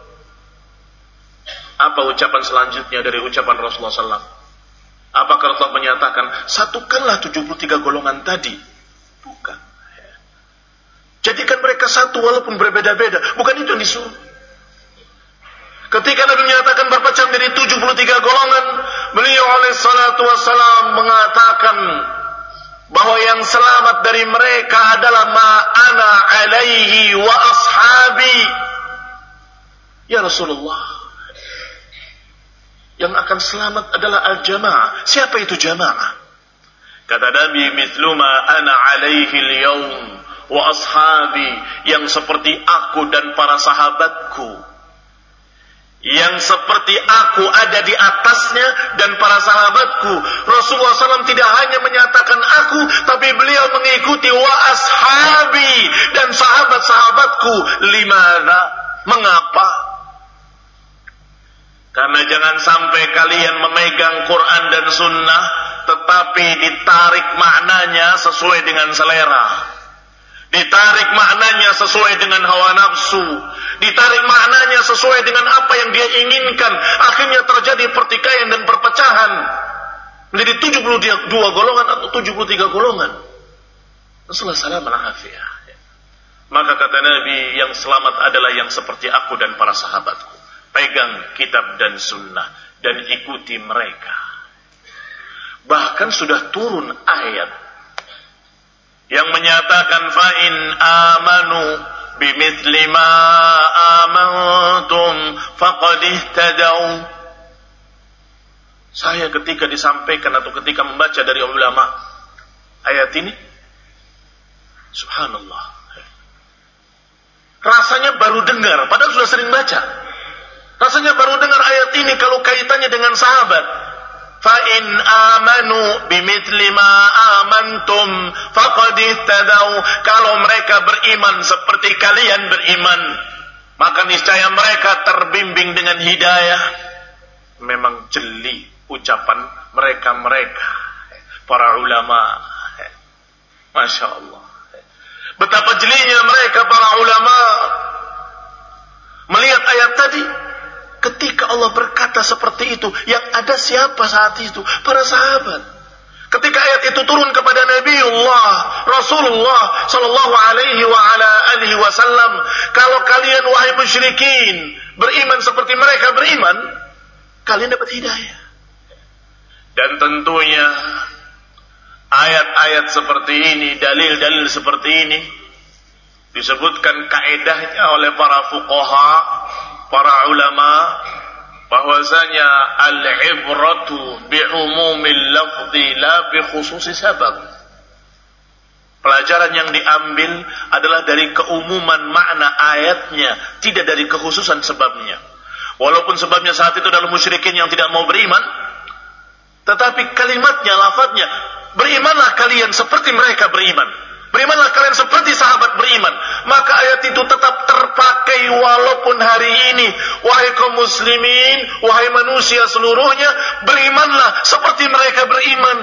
Apa ucapan selanjutnya dari ucapan Rasulullah sallallahu alaihi wasallam? Apakah Rasulullah menyatakan satukanlah tujuh puluh tiga golongan tadi? Bukan. Jadikan mereka satu walaupun berbeda-beda. Bukan itu yang disuruh. Ketika Nabi menyatakan berpecah menjadi tujuh puluh tiga golongan, beliau alaihi salatu wassalam mengatakan bahwa yang selamat dari mereka adalah ma ana alaihi wa ashabi. Ya Rasulullah, yang akan selamat adalah al-jamaah. Siapa itu jamaah? Kata Nabi, mithlu ma ana alaihi al-yawm wa ashabi, yang seperti aku dan para sahabatku. Yang seperti aku ada di atasnya dan para sahabatku. Rasulullah shallallahu alaihi wasallam tidak hanya menyatakan aku, tapi beliau mengikuti wa ashabi, dan sahabat-sahabatku. Limadha? Mengapa? Karena jangan sampai kalian memegang Quran dan Sunnah, tetapi ditarik maknanya sesuai dengan selera, ditarik maknanya sesuai dengan hawa nafsu, ditarik maknanya sesuai dengan apa yang dia inginkan. Akhirnya terjadi pertikaian dan perpecahan menjadi tujuh puluh dua golongan atau tujuh puluh tiga golongan. Rasulullah sallallahu alaihi wasallam. Maka kata Nabi, yang selamat adalah yang seperti aku dan para sahabatku. Pegang kitab dan sunnah dan ikuti mereka. Bahkan sudah turun ayat yang menyatakan fa'in amanu bimithli ma amantum faqad ihtadaw. Saya ketika disampaikan atau ketika membaca dari ulama ayat ini, subhanallah, rasanya baru dengar, padahal sudah sering baca. Rasanya baru dengar ayat ini kalau kaitannya dengan sahabat. Fa'in amanu bimithli ma amantum faqad ihtadaw. Kalau mereka beriman seperti kalian beriman, maka niscaya mereka terbimbing dengan hidayah. Memang jeli ucapan mereka-mereka para ulama. Masya Allah. Betapa jelinya mereka para ulama melihat ayat tadi. Ketika Allah berkata seperti itu, yang ada siapa saat itu? Para sahabat. Ketika ayat itu turun kepada Nabiullah Rasulullah sallallahu alaihi wa ala alihi wasallam, kalau kalian wahai musyrikin beriman seperti mereka beriman, kalian dapat hidayah. Dan tentunya ayat-ayat seperti ini, dalil-dalil seperti ini disebutkan kaedahnya oleh para fuqaha, para ulama, bahwasanya al-ibratu bi'umumil lafzi la bi khususi sabab. Pelajaran yang diambil adalah dari keumuman makna ayatnya, tidak dari kekhususan sebabnya. Walaupun sebabnya saat itu adalah musyrikin yang tidak mau beriman, tetapi kalimatnya, lafadznya, berimanlah kalian seperti mereka beriman. Berimanlah kalian seperti sahabat beriman. Maka ayat itu tetap terpakai walaupun hari ini. Wahai kaum muslimin, wahai manusia seluruhnya, berimanlah seperti mereka beriman.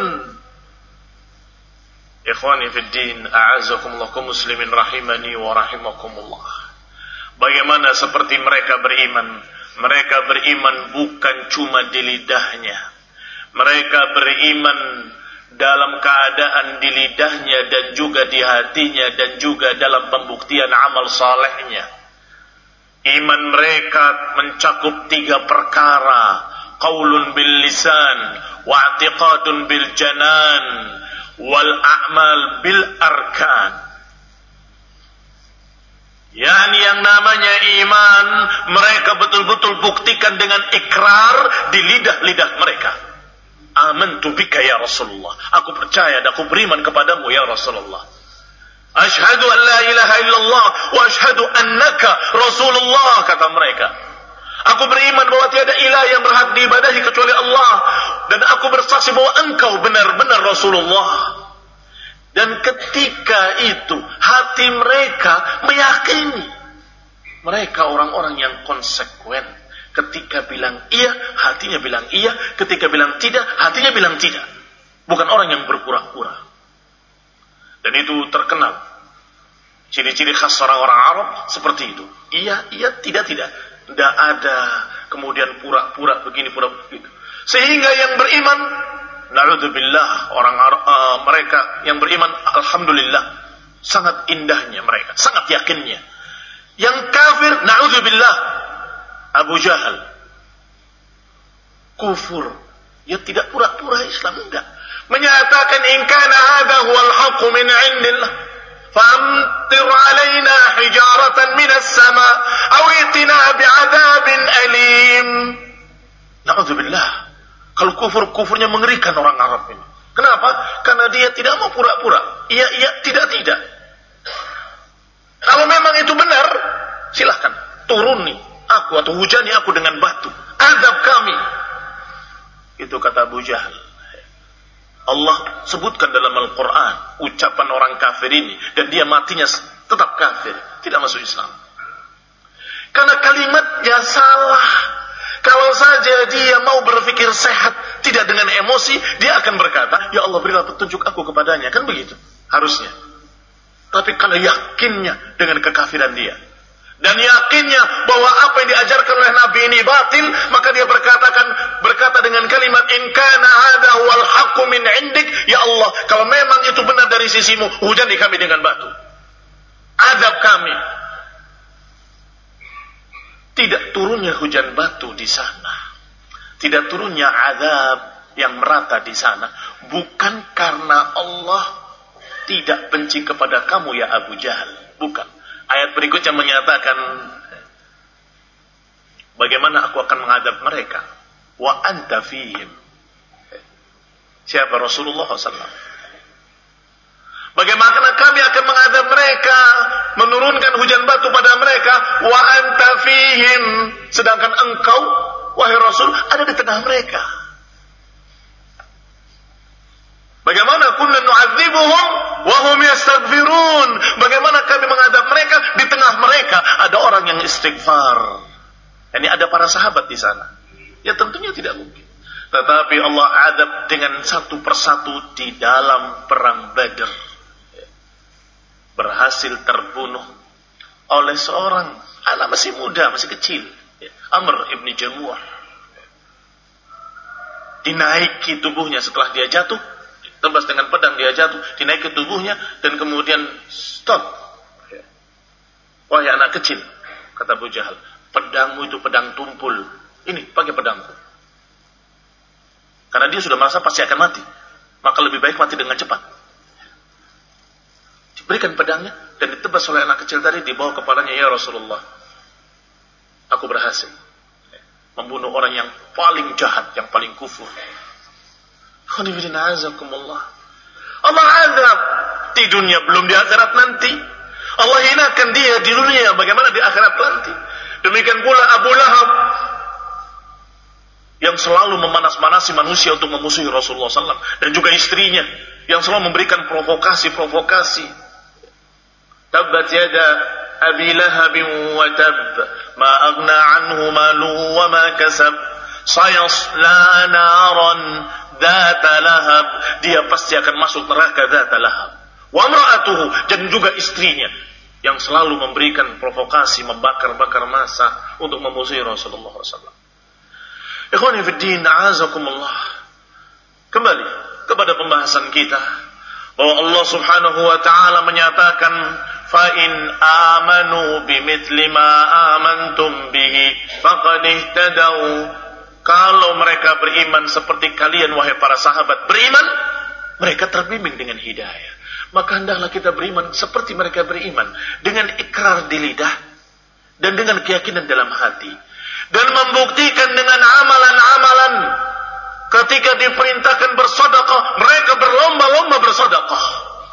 Ikhwani fid din, a'azakumullah kaum muslimin rahimani wa rahimakumullah. Bagaimana seperti mereka beriman? Mereka beriman bukan cuma di lidahnya. Mereka beriman dalam keadaan di lidahnya dan juga di hatinya dan juga dalam pembuktian amal salehnya. Iman mereka mencakup tiga perkara: qaulun bil lisan, wa i'tiqadun bil janan, wal a'mal bil arkan. Yani yang namanya iman mereka betul-betul buktikan dengan ikrar di lidah-lidah mereka. Amantu bika ya Rasulullah. Aku percaya dan aku beriman kepadamu ya Rasulullah. Ashhadu an la ilaha illallah wa ashhadu annaka Rasulullah, kata mereka. Aku beriman bahwa tiada ilah yang berhak diibadahi kecuali Allah, dan aku bersaksi bahwa engkau benar-benar Rasulullah. Dan ketika itu hati mereka meyakini. Mereka orang-orang yang konsekuen. Ketika bilang iya, hatinya bilang iya. Ketika bilang tidak, hatinya bilang tidak. Bukan orang yang berpura-pura. Dan itu terkenal. Ciri-ciri khas orang-orang Arab seperti itu. Iya, iya, tidak, tidak. Tidak ada kemudian pura-pura begini, pura-pura begitu. Sehingga yang beriman, na'udzubillah, orang uh, mereka yang beriman, alhamdulillah, sangat indahnya mereka, sangat yakinnya. Yang kafir, na'udzubillah, Abu Jahal, kufur, ya tidak pura-pura Islam, enggak. Menyatakan in kana hadha huwal haqqu min 'indillah famtir 'alaina hijaratan minas sama aw itina bi'adzabin alim. Na'udzubillah. Kalau kufur, kufurnya mengerikan orang Arab ini. Kenapa? Karena dia tidak mau pura-pura. Iya, iya, tidak, tidak. Kalau memang itu benar, silahkan turuni aku atau hujani aku dengan batu, azab kami. Itu kata Abu Jahal. Allah sebutkan dalam Al-Quran ucapan orang kafir ini, dan dia matinya tetap kafir, tidak masuk Islam. Karena kalimatnya salah. Kalau saja dia mau berpikir sehat, tidak dengan emosi, dia akan berkata, ya Allah berilah petunjuk aku kepadanya. Kan begitu harusnya. Tapi kalau yakinnya dengan kekafiran dia, dan yakinnya bahwa apa yang diajarkan oleh Nabi ini batil, maka dia berkatakan berkata dengan kalimat in kana hadha huwal haqqu min 'indik, ya Allah, kalau memang itu benar dari sisimu, hujani kami dengan batu, azab kami. Tidak turunnya hujan batu di sana, tidak turunnya azab yang merata di sana, bukan karena Allah tidak benci kepada kamu ya Abu Jahal, bukan. Ayat berikutnya menyatakan bagaimana aku akan menghadap mereka. Wa anta fihim. Siapa? Rasulullah shallallahu alaihi wasallam. Bagaimana kami akan menghadap mereka, menurunkan hujan batu pada mereka. Wa anta fihim. Sedangkan engkau, wahai Rasul, ada di tengah mereka. Bagaimana kunna nu'adzibuhum wa hum yastaghfirun? Bagaimana kami menghadap mereka, di tengah mereka ada orang yang istighfar. Ini ada para sahabat di sana. Ya tentunya tidak mungkin. Tetapi Allah adab dengan satu persatu di dalam perang Badr. berhasil terbunuh oleh seorang anak masih muda, masih kecil, Amr ibn Jamuh. Dinaiki tubuhnya setelah dia jatuh, tebas dengan pedang dia jatuh, dinaiki tubuhnya dan kemudian stop. Wahai anak kecil, kata Abu Jahal, pedangmu itu pedang tumpul. Ini pakai pedangku. Karena dia sudah merasa pasti akan mati, maka lebih baik mati dengan cepat. Diberikan pedangnya dan ditebas oleh anak kecil tadi, dibawa kepalanya, ya Rasulullah, aku berhasil membunuh orang yang paling jahat, yang paling kufur. Allah azab di dunia, belum di akhirat nanti. Allah hinakan dia di dunia, bagaimana di akhirat nanti. Demikian pula Abu Lahab yang selalu memanas-manasi manusia untuk memusuhi Rasulullah sallallahu alaihi wasallam, dan juga istrinya yang selalu memberikan provokasi-provokasi. Tabbat yada Abi Lahab wa tab, ma aghna anhu maluhu wa ma kasab, sayasla naran dzata lahab, dia pasti akan masuk neraka dzata lahab. Wa imra'atuhu, dan juga istrinya yang selalu memberikan provokasi, membakar-bakar massa untuk memusuhi Rasulullah sallallahu alaihi wasallam. Ikhwani fi din, a'azakumullah. Kembali kepada pembahasan kita bahwa Allah Subhanahu wa taala menyatakan, fa in amanu bimithli ma amantum bihi faqad ihtadaw. Kalau mereka beriman seperti kalian wahai para sahabat beriman, mereka terbimbing dengan hidayah. Maka hendaklah kita beriman seperti mereka beriman, dengan ikrar di lidah dan dengan keyakinan dalam hati, dan membuktikan dengan amalan-amalan. Ketika diperintahkan bersedekah, mereka berlomba-lomba bersedekah.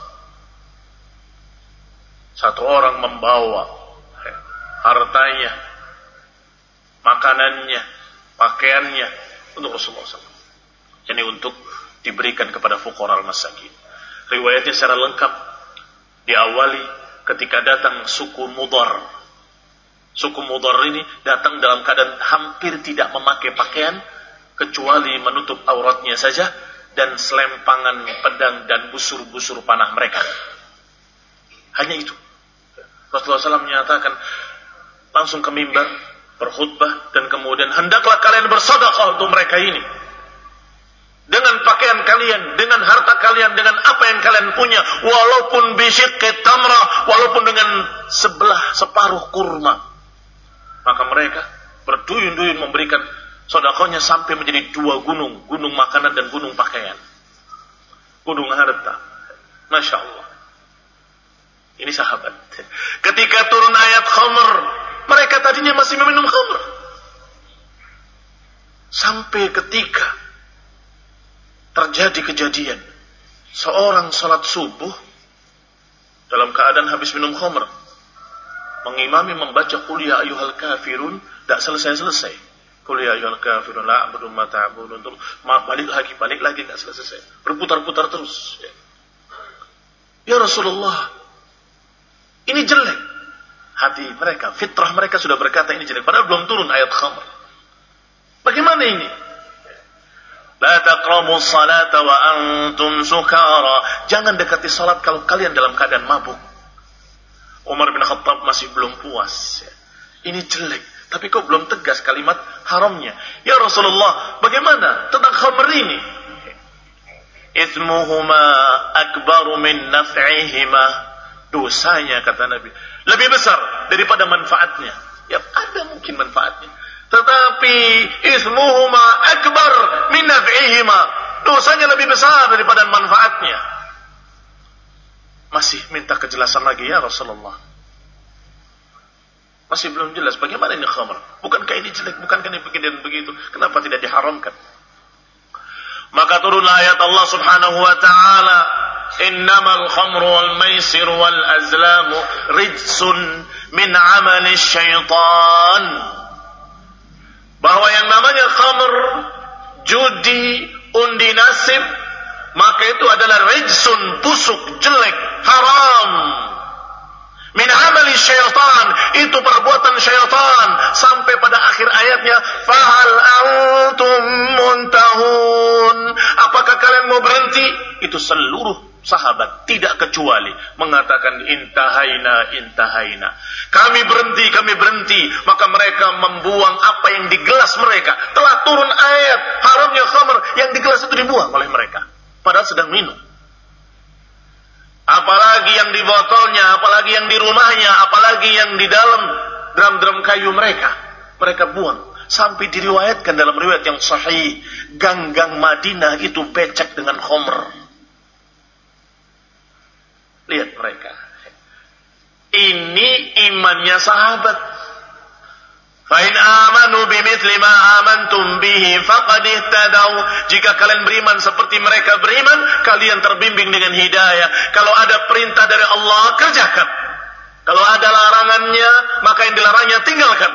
Satu orang membawa hartanya, makanannya, pakaiannya untuk Rasulullah sallallahu alaihi wasallam. Ini untuk diberikan kepada fuqara al-masakin. Riwayatnya secara lengkap diawali ketika datang suku Mudhar. Suku Mudhar ini datang dalam keadaan hampir tidak memakai pakaian, kecuali menutup auratnya saja dan selempangan pedang dan busur-busur panah mereka. Hanya itu. Rasulullah sallallahu alaihi wasallam menyatakan langsung ke mimbar, berkhutbah, dan kemudian hendaklah kalian bersedekah untuk mereka ini. Dengan pakaian kalian, dengan harta kalian, dengan apa yang kalian punya, walaupun bisyiqqi tamrah, walaupun dengan sebelah separuh kurma. Maka mereka berduyun-duyun memberikan sedekahnya sampai menjadi dua gunung, gunung makanan dan gunung pakaian, gunung harta. Masya Allah. Ini sahabat. Ketika turun ayat khamr, mereka tadinya masih meminum khamr. Sampai ketika terjadi kejadian seorang salat subuh dalam keadaan habis minum khamr, mengimami membaca qul ya ayyuhal kafirun, tidak selesai-selesai. Qul ya ayyuhal kafirun la a'budu ma ta'budun, balik lagi, balik lagi, tidak selesai-selesai. Berputar-putar terus. Ya Rasulullah, ini jelek. Hati mereka, fitrah mereka sudah berkata ini jelek, padahal belum turun ayat khamr. Bagaimana ini? La taqrabu salata wa antum sukara. Jangan dekati salat kalau kalian dalam keadaan mabuk. Umar bin Khattab masih belum puas. Ini jelek, tapi kok belum tegas kalimat haramnya. Ya Rasulullah, bagaimana tentang khamr ini? Ithmuhuma akbaru min naf'ihima. Dosanya, kata Nabi, lebih besar daripada manfaatnya. Ya, ada mungkin manfaatnya, tetapi ismuhuma akbar min naf'ihima. Dosanya lebih besar daripada manfaatnya. Masih minta kejelasan lagi, ya Rasulullah. Masih belum jelas bagaimana ini khamr. Bukankah ini jelek, bukankah ini begini dan begitu, kenapa tidak diharamkan? Maka turunlah ayat Allah Subhanahu wa ta'ala, innamal khamru wal maisir wal azlamu rijsun min amali syaitan. Bahwa yang namanya khamr, judi, undi nasib, maka itu adalah rijsun, busuk, jelek, haram. Min amali syaitan, itu perbuatan syaitan. Sampai pada akhir ayatnya, fahal antum muntahun, apakah kalian mau berhenti? Itu seluruh sahabat tidak kecuali mengatakan intahaina intahaina. Kami berhenti, kami berhenti. Maka mereka membuang apa yang di gelas mereka. Telah turun ayat haramnya khamr, yang di gelas itu dibuang oleh mereka. Padahal sedang minum. Apalagi yang di botolnya, apalagi yang di rumahnya, apalagi yang di dalam drum-drum kayu mereka. Mereka buang. Sampai diriwayatkan dalam riwayat yang sahih, gang-gang Madinah itu becek dengan khamr. Lihat mereka. Ini imannya sahabat. Fa in amanu bimithli ma amantum bihi faqad ihtadaw. Jika kalian beriman seperti mereka beriman, kalian terbimbing dengan hidayah. Kalau ada perintah dari Allah, kerjakan. Kalau ada larangannya, maka yang dilarangnya tinggalkan.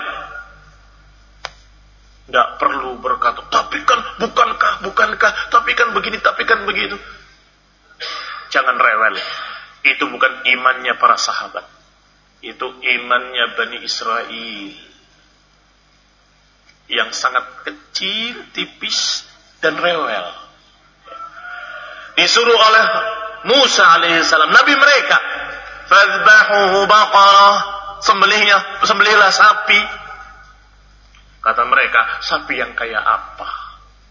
Tidak perlu berkata, tapi kan bukankah, bukankah, tapi kan begini, tapi kan begitu. Jangan rewel. Itu bukan imannya para sahabat. Itu imannya Bani Israel. Yang sangat kecil, tipis, dan rewel. Disuruh oleh Musa alaihissalam, Nabi mereka. Fadbahuhu baqarah. Sembelihnya, sembelihlah sapi. Kata mereka, sapi yang kayak apa?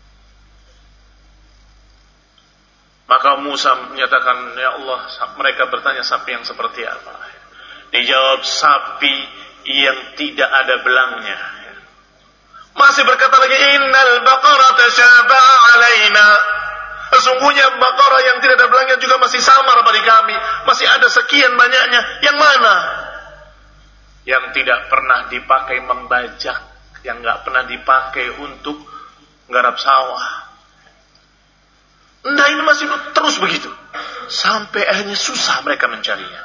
Maka Musa menyatakan, ya Allah, mereka bertanya sapi yang seperti apa? Dijawab, sapi yang tidak ada belangnya. Masih berkata lagi, innal baqara tashabaha alaina. Sesungguhnya baqarah yang tidak ada belangnya juga masih samar bagi kami. Masih ada sekian banyaknya. Yang mana? Yang tidak pernah dipakai membajak. Yang nggak pernah dipakai untuk garap sawah. Nah, ini masih terus begitu. Sampai akhirnya susah mereka mencarinya.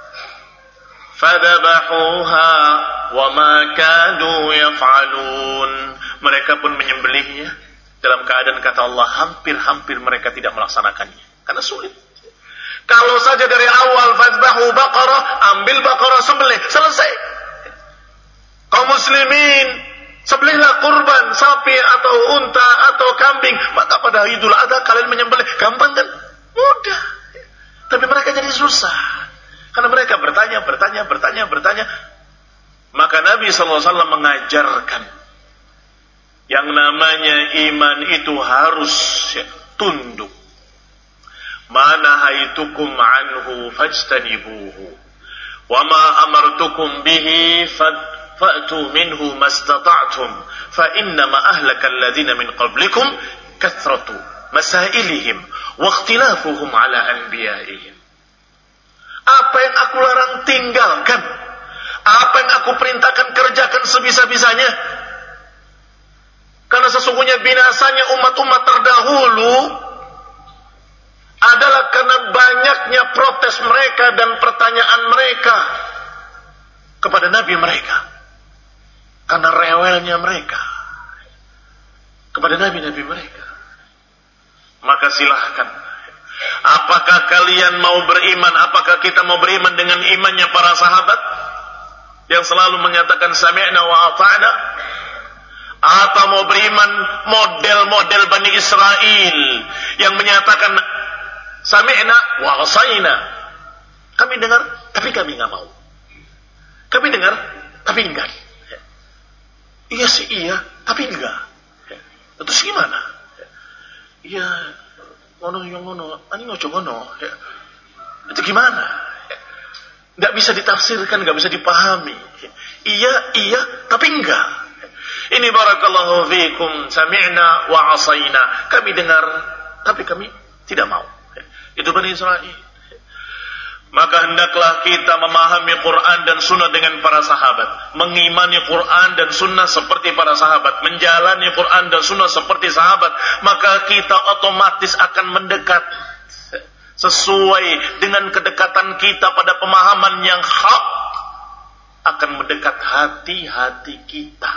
Fadabahuha wa ma kadu yaf'alun. Mereka pun menyembelihnya dalam keadaan kata Allah hampir-hampir mereka tidak melaksanakannya karena sulit. Kalau saja dari awal fadbahu baqarah, ambil baqarah sembelih, selesai. Kaum muslimin sebelihlah kurban, sapi atau unta atau kambing. Maka pada Idul Adha kalian menyembelih. Gampang kan? Mudah. Tapi mereka jadi susah. Karena mereka bertanya, bertanya, bertanya, bertanya. Maka Nabi shallallahu alaihi wasallam mengajarkan. Yang namanya iman itu harus tunduk. Ma nahaitukum anhu fajtanibuhu. Wa ma amartukum bihi fad fa'tu minhu mastata'tum fa innama ahlakal ladzina min qablikum kathratu masailihim wa ikhtilafuhum ala anbiya'ihim. Apa yang aku larang tinggalkan, apa yang aku perintahkan kerjakan sebisa-bisanya. Karena sesungguhnya binasanya umat-umat terdahulu adalah karena banyaknya protes mereka dan pertanyaan mereka kepada nabi mereka. Karena rewelnya mereka kepada nabi-nabi mereka. Maka silahkan. Apakah kalian mau beriman? Apakah kita mau beriman dengan imannya para sahabat yang selalu menyatakan sami'na wa ata'na? Atau mau beriman model-model Bani Israel yang menyatakan sami'na wa asayna? Kami dengar, tapi kami nggak mau. Kami dengar, tapi enggak. Iya sih iya, tapi enggak. Terus gimana? Iya, ngono yang ngono, ani ngoco ngono. Itu gimana? Nggak bisa ditafsirkan, nggak bisa dipahami. Iya iya, tapi enggak. Ini barakallahu fiikum, sami'na wa asayna. Kami dengar, tapi kami tidak mau. Itu Bani Israil. Maka hendaklah kita memahami Quran dan Sunnah dengan para sahabat, mengimani Quran dan Sunnah seperti para sahabat, menjalani Quran dan Sunnah seperti sahabat. Maka kita otomatis akan mendekat sesuai dengan kedekatan kita pada pemahaman yang hak, akan mendekat hati-hati kita.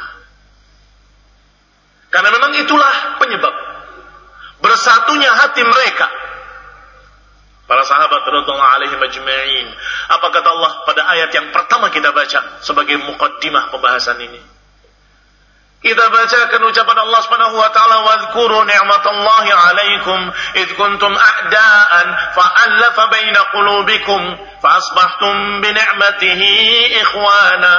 Karena memang itulah penyebab bersatunya hati mereka, para sahabat radhiyallahu alaihim ajma'in. Apa kata Allah pada ayat yang pertama kita baca sebagai muqaddimah pembahasan ini? Kita bacakan ucapan Allah Subhanahu wa taala, "Wadhkuru ni'matallahi 'alaikum id kuntum a'da'an fa'alafa baina qulubikum fa'asbahtum bi ni'matihi ikhwana."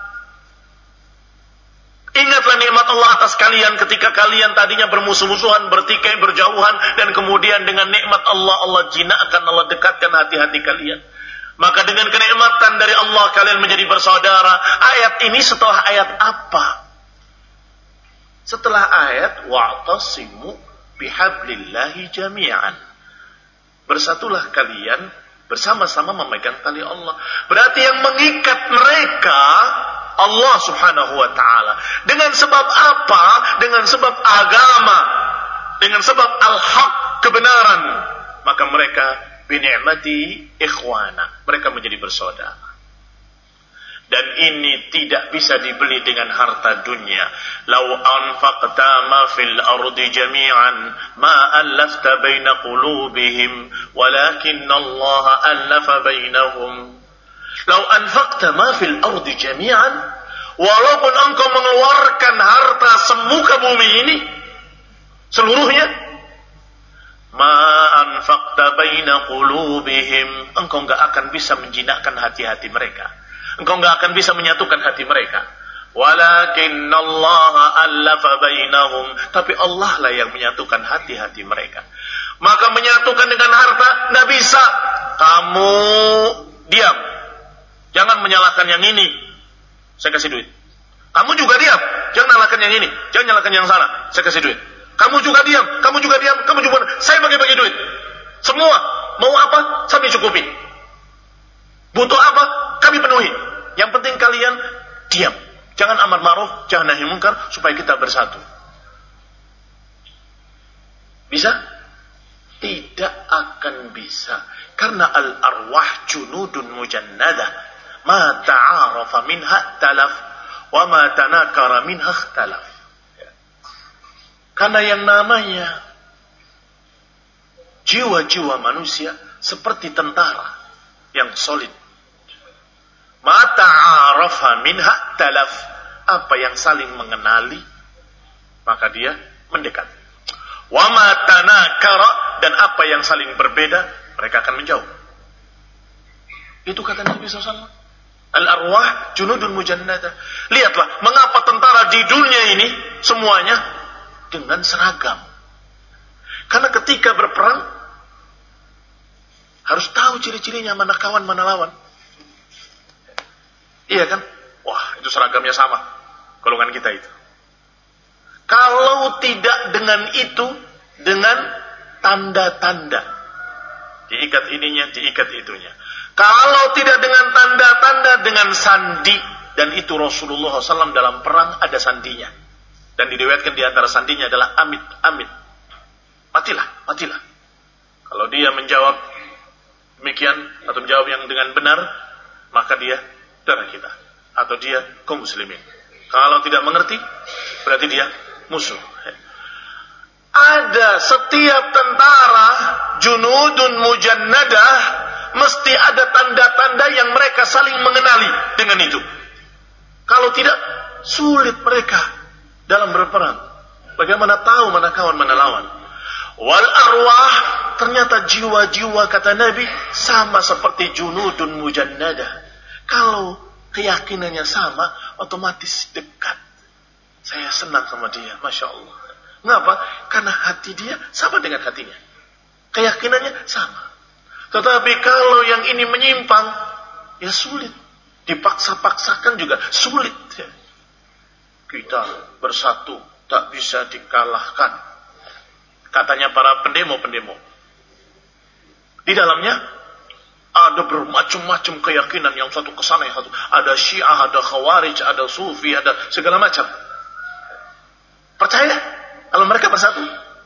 Ingatlah nikmat Allah atas kalian ketika kalian tadinya bermusuh-musuhan, bertikai, berjauhan, dan kemudian dengan nikmat Allah, Allah jinakkan, Allah dekatkan hati-hati kalian. Maka dengan kenikmatan dari Allah kalian menjadi bersaudara. Ayat ini setelah ayat apa? Setelah ayat wa'tasimu bihablillahi jami'an. Bersatulah kalian bersama-sama memegang tali Allah. Berarti yang mengikat mereka Allah Subhanahu wa taala. Dengan sebab apa? Dengan sebab agama, dengan sebab al-haq, kebenaran. Maka mereka bini'mati ikhwana, mereka menjadi bersaudara. Dan ini tidak bisa dibeli dengan harta dunia. Lau anfaqta ma fil ardi jami'an ma allafta baina qulubihim walakinna Allah allafa bainahum. Lau anfaqta ma fil ardi jami'an, walaupun engkau mengeluarkan harta semuka bumi ini seluruhnya, ma anfaqta baina qulubihim, engkau enggak akan bisa menjinakkan hati-hati mereka. Engkau enggak akan bisa menyatukan hati mereka. Walakinnallaha allafa bainahum, tapi Allah lah yang menyatukan hati-hati mereka. Maka menyatukan dengan harta enggak bisa. Kamu diam. Jangan menyalahkan yang ini. Saya kasih duit. Kamu juga diam. Jangan nyalahkan yang ini. Jangan nyalahkan yang sana. Saya kasih duit. Kamu juga diam. Kamu juga diam. Kamu juga. Saya bagi-bagi duit. Semua. Mau apa? Kami cukupi. Butuh apa? Kami penuhi. Yang penting kalian diam. Jangan amar ma'ruf, jangan nahi munkar, supaya kita bersatu. Bisa? Tidak akan bisa. Karena al-arwah junudun mujannadah. Ma ta'arafa minha talaf, wa ma tanakara minha ikhtalaf. Karena yang namanya jiwa-jiwa manusia seperti tentara yang solid. Ma ta'arafa minha talaf, apa yang saling mengenali maka dia mendekat. Wa ma tanakara, dan apa yang saling berbeda mereka akan menjauh. Itu kata Nabi shallallahu alaihi wasallam. Al-arwah junudun mujannadah. Lihatlah mengapa tentara di dunia ini semuanya dengan seragam. Karena ketika berperang harus tahu ciri-cirinya, mana kawan mana lawan. Iya kan? Wah, itu seragamnya sama golongan kita itu. Kalau tidak dengan itu, dengan tanda-tanda, diikat ininya, diikat itunya. Kalau tidak dengan tanda-tanda, dengan sandi. Dan itu Rasulullah shallallahu alaihi wasallam dalam perang ada sandinya. Dan diriwayatkan di antara sandinya adalah amit, amit. Matilah, matilah. Kalau dia menjawab demikian, atau menjawab yang dengan benar, maka dia darah kita. Atau dia kaum muslimin. Kalau tidak mengerti, berarti dia musuh. Ada setiap tentara junudun mujannadah, mesti ada tanda-tanda yang mereka saling mengenali dengan itu. Kalau tidak, sulit mereka dalam berperang. Bagaimana tahu mana kawan mana lawan? Wal arwah, ternyata jiwa-jiwa kata Nabi sama seperti junudun mujannadah. Kalau keyakinannya sama, otomatis dekat. Saya senang sama dia, Masya Allah. Mengapa? Karena hati dia sama dengan hatinya. Keyakinannya sama. Tetapi kalau yang ini menyimpang, ya sulit. Dipaksa-paksakan juga sulit. Kita bersatu, tak bisa dikalahkan. Katanya para pendemo-pendemo. Di dalamnya ada bermacam-macam keyakinan, yang satu kesana, yang satu. Ada Syiah, ada Khawarij, ada Sufi, ada segala macam. Percaya kalau mereka bersatu?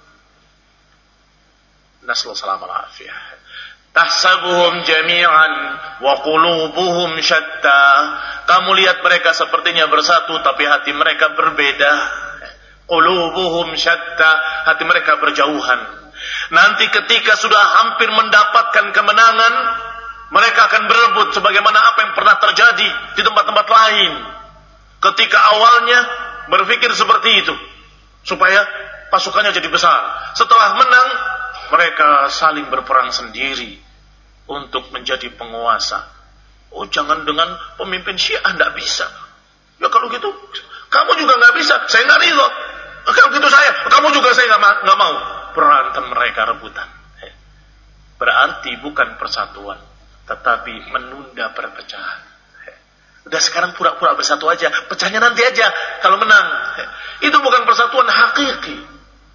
Nasallahu salamah al-afiyah. Tahsabuhum jami'an wa qulubuhum syatta. Kamu lihat mereka sepertinya bersatu, tapi hati mereka berbeda. Qulubuhum syatta, hati mereka berjauhan. Nanti ketika sudah hampir mendapatkan kemenangan, mereka akan berebut sebagaimana apa yang pernah terjadi di tempat-tempat lain. Ketika awalnya berpikir seperti itu supaya pasukannya jadi besar. Setelah menang, mereka saling berperang sendiri untuk menjadi penguasa. Oh, jangan dengan pemimpin Syiah, tidak bisa. Ya kalau gitu, kamu juga nggak bisa. Saya nggak ridho. Kalau gitu saya, kamu juga saya nggak ma- nggak mau. Berantem mereka, rebutan. Berarti bukan persatuan, tetapi menunda perpecahan. Udah sekarang pura-pura bersatu aja, pecahnya nanti aja kalau menang. Itu bukan persatuan hakiki,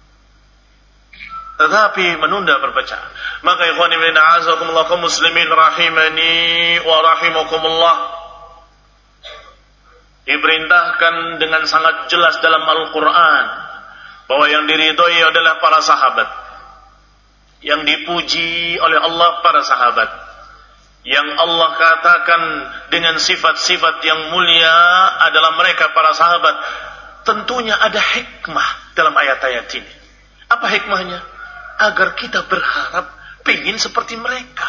tetapi menunda perpecahan. Maka ikhwan ibn a'azakumullah kaum muslimin rahimani wa rahimakumullah, diperintahkan dengan sangat jelas dalam Al-Quran bahwa yang diridhoi adalah para sahabat, yang dipuji oleh Allah para sahabat, yang Allah katakan dengan sifat-sifat yang mulia adalah mereka para sahabat. Tentunya ada hikmah dalam ayat-ayat ini. Apa hikmahnya? Agar kita berharap pengin seperti mereka.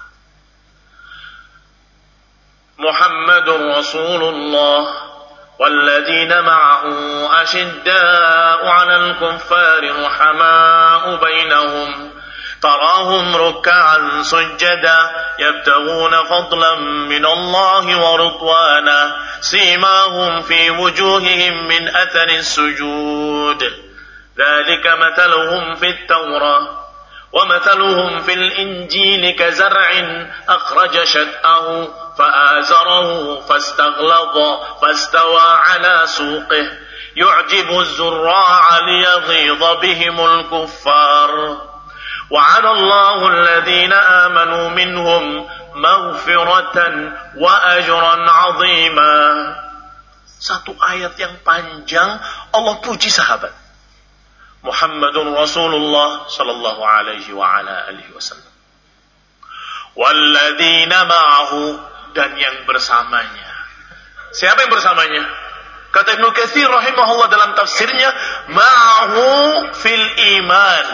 Muhammadur Rasulullah walladzina ma'ahu ashidda'u 'alal kuffari ruhama'u bainahum tarahum ruk'an sujada yabtaghuna fadlan min Allah wa ridwana simahum fi wujuhihim min athari sujud dzalika mathaluhum fit Taurah ومثلهم في الإنجيل كزرع أخرج شطأه فآزره فاستغلظ فاستوى على سوقه يعجب الزراع ليغيظ بهم الكفار وعد الله الذين آمنوا منهم مغفرة وأجرا عظيما. Satu ayat yang panjang Allah puji sahabat. Muhammadun Rasulullah sallallahu alaihi wa ala alihi wasallam. Walladzina ma'ahu, dan yang bersamanya. Siapa yang bersamanya? Kata Ibnu Katsir rahimahullah dalam tafsirnya, ma'ahu fil iman.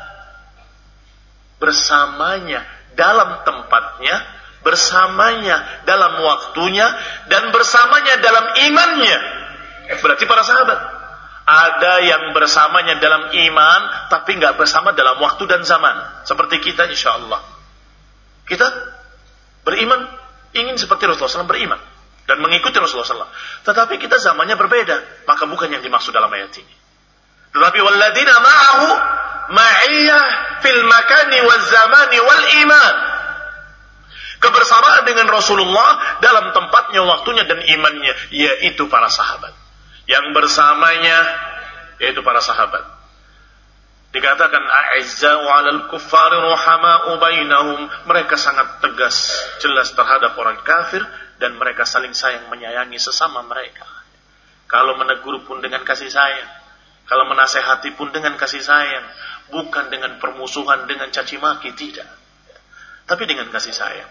Bersamanya dalam tempatnya, bersamanya dalam waktunya, dan bersamanya dalam imannya. Berarti para sahabat. Ada yang bersamanya dalam iman, tapi nggak bersama dalam waktu dan zaman. Seperti kita insya Allah. Kita beriman, ingin seperti Rasulullah shallallahu alaihi wasallam beriman. Dan mengikuti Rasulullah shallallahu alaihi wasallam. Tetapi kita zamannya berbeda. Maka bukan yang dimaksud dalam ayat ini. Tetapi walladzina ma'ahu ma'iyyah fil makani wal zamani wal iman. Kebersamaan dengan Rasulullah dalam tempatnya, waktunya, dan imannya. Yaitu para sahabat. Yang bersamanya yaitu para sahabat. Dikatakan a'izza'u 'alal kuffari ruhama'u bainahum. Mereka sangat tegas, jelas terhadap orang kafir, dan mereka saling sayang menyayangi sesama mereka. Kalau menegur pun dengan kasih sayang, kalau menasehati pun dengan kasih sayang, bukan dengan permusuhan, dengan caci maki, tidak, tapi dengan kasih sayang.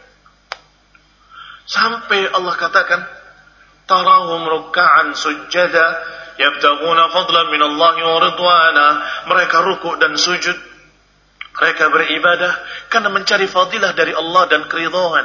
Sampai Allah katakan tarahum ruk'an sujada yabtaghuna fadlan min Allah wa ridwana. Mereka rukuk dan sujud, mereka beribadah karena mencari fadilah dari Allah dan keridhaan.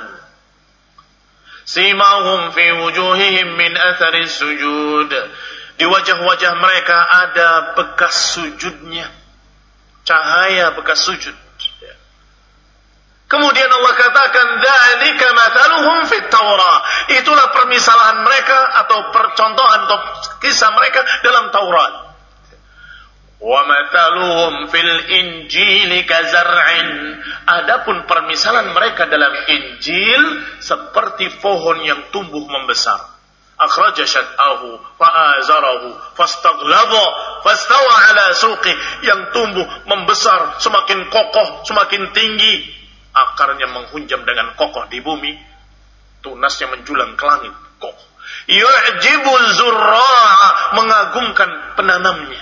Simahum fi wujuhihim min athari sujud. Di wajah-wajah mereka ada bekas sujudnya, cahaya bekas sujud. Kemudian Allah katakan, dzalika mathaluhum fit Taurah. Itulah permisalan mereka atau percontohan atau kisah mereka dalam Taurat. Wa mathaluhum fil Injili kazar'in. Adapun permisalan mereka dalam Injil seperti pohon yang tumbuh membesar. Akhraja syat'ahu fa'azarahu fastaghlaba fastawa ala suqi. Yang tumbuh membesar, semakin kokoh, semakin tinggi. Akarnya menghunjam dengan kokoh di bumi, tunasnya menjulang ke langit, kokoh. Yu'jibul zurra'a, mengagumkan penanamnya.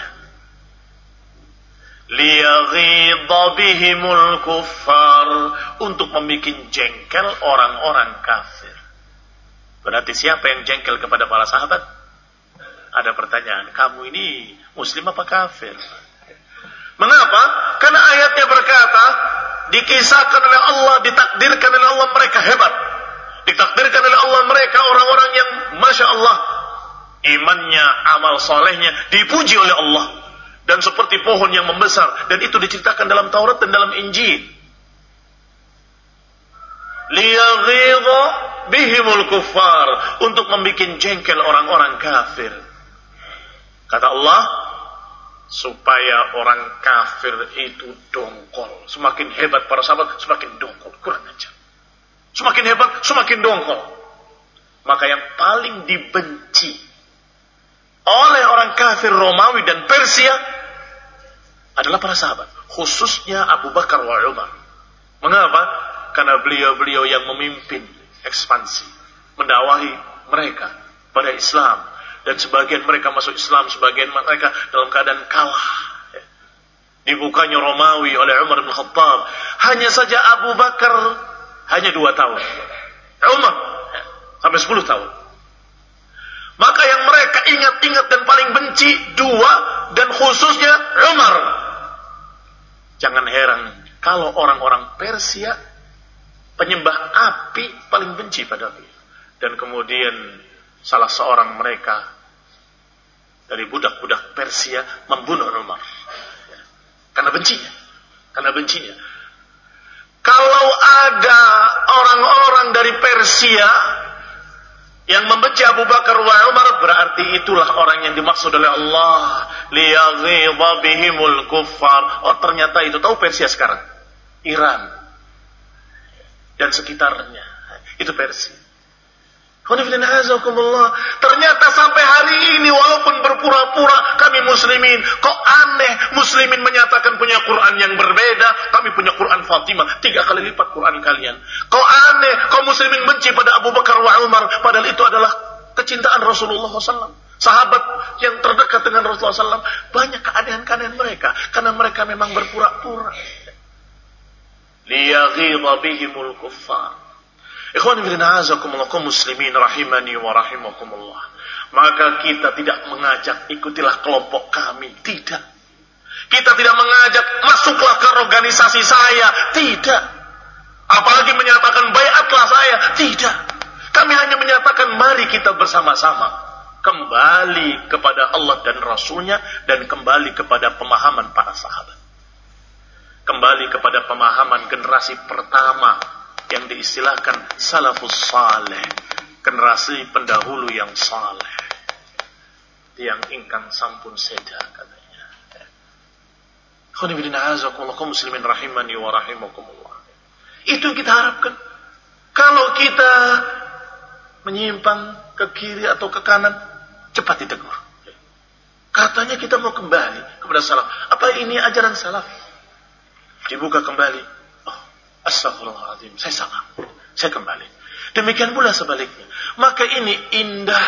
Liyaghidha bihimul kuffar, untuk membuat jengkel orang-orang kafir. Berarti siapa yang jengkel kepada para sahabat? Ada pertanyaan, kamu ini muslim apa kafir? Mengapa? Karena ayatnya berkata, dikisahkan oleh Allah, ditakdirkan oleh Allah mereka hebat. Ditakdirkan oleh Allah mereka orang-orang yang Masya Allah, imannya, amal solehnya dipuji oleh Allah, dan seperti pohon yang membesar, dan itu diceritakan dalam Taurat dan dalam Injil. Liyaghidha bihimul kuffar, untuk membuat jengkel orang-orang kafir. Kata Allah, supaya orang kafir itu dongkol. Semakin hebat para sahabat, semakin dongkol. Kurang ajar. Semakin hebat, semakin dongkol. Maka yang paling dibenci oleh orang kafir Romawi dan Persia adalah para sahabat, khususnya Abu Bakar wa Umar. Mengapa? Karena beliau-beliau yang memimpin ekspansi, mendakwahi mereka pada Islam, dan sebagian mereka masuk Islam, sebagian mereka dalam keadaan kalah. Dibukanya Romawi oleh Umar bin Khattab. Hanya saja Abu Bakar hanya dua tahun, Umar sampai sepuluh tahun. Maka yang mereka ingat-ingat dan paling benci dua, dan khususnya Umar. Jangan heran kalau orang-orang Persia penyembah api paling benci pada beliau. Dan kemudian salah seorang mereka dari budak-budak Persia membunuh Umar. Karena bencinya. Karena bencinya. Kalau ada orang-orang dari Persia yang membenci Abu Bakar wa Umar, berarti itulah orang yang dimaksud oleh Allah. Liyaghidha bihimul kuffar. Oh, ternyata itu. Tahu Persia sekarang? Iran dan sekitarnya. Itu Persia. Ternyata sampai hari ini, walaupun berpura-pura kami muslimin, kok aneh muslimin menyatakan punya Quran yang berbeda. Kami punya Quran Fatimah, tiga kali lipat Quran kalian. Kok aneh, kok muslimin benci pada Abu Bakar wa Umar, padahal itu adalah kecintaan Rasulullah shallallahu alaihi wasallam. Sahabat yang terdekat dengan Rasulullah shallallahu alaihi wasallam. Banyak keanehan-keanehan mereka, karena mereka memang berpura-pura. Liyaghidha bihimul kuffar. Ikhwan fillah, azakumullah, kaum muslimin rahimani wa rahimakumullah. Maka kita tidak mengajak ikutilah kelompok kami, tidak. Kita tidak mengajak masuklah ke organisasi saya, tidak. Apalagi menyatakan baiatlah saya, tidak. Kami hanya menyatakan mari kita bersama-sama kembali kepada Allah dan Rasulnya, dan kembali kepada pemahaman para sahabat. Kembali kepada pemahaman generasi pertama yang diistilahkan salafus saleh, generasi pendahulu yang saleh, yang ingkang sampun seda katanya. Khonibidina azakumullah, kaum muslimin rahimani wa rahimakumullah. Itu yang kita harapkan. Kalau kita menyimpang ke kiri atau ke kanan, cepat ditegur. Katanya kita mau kembali kepada salaf. Apa ini ajaran salaf? Dibuka kembali. Astagfirullahaladzim, saya salah, saya kembali. Demikian pula sebaliknya. Maka ini indah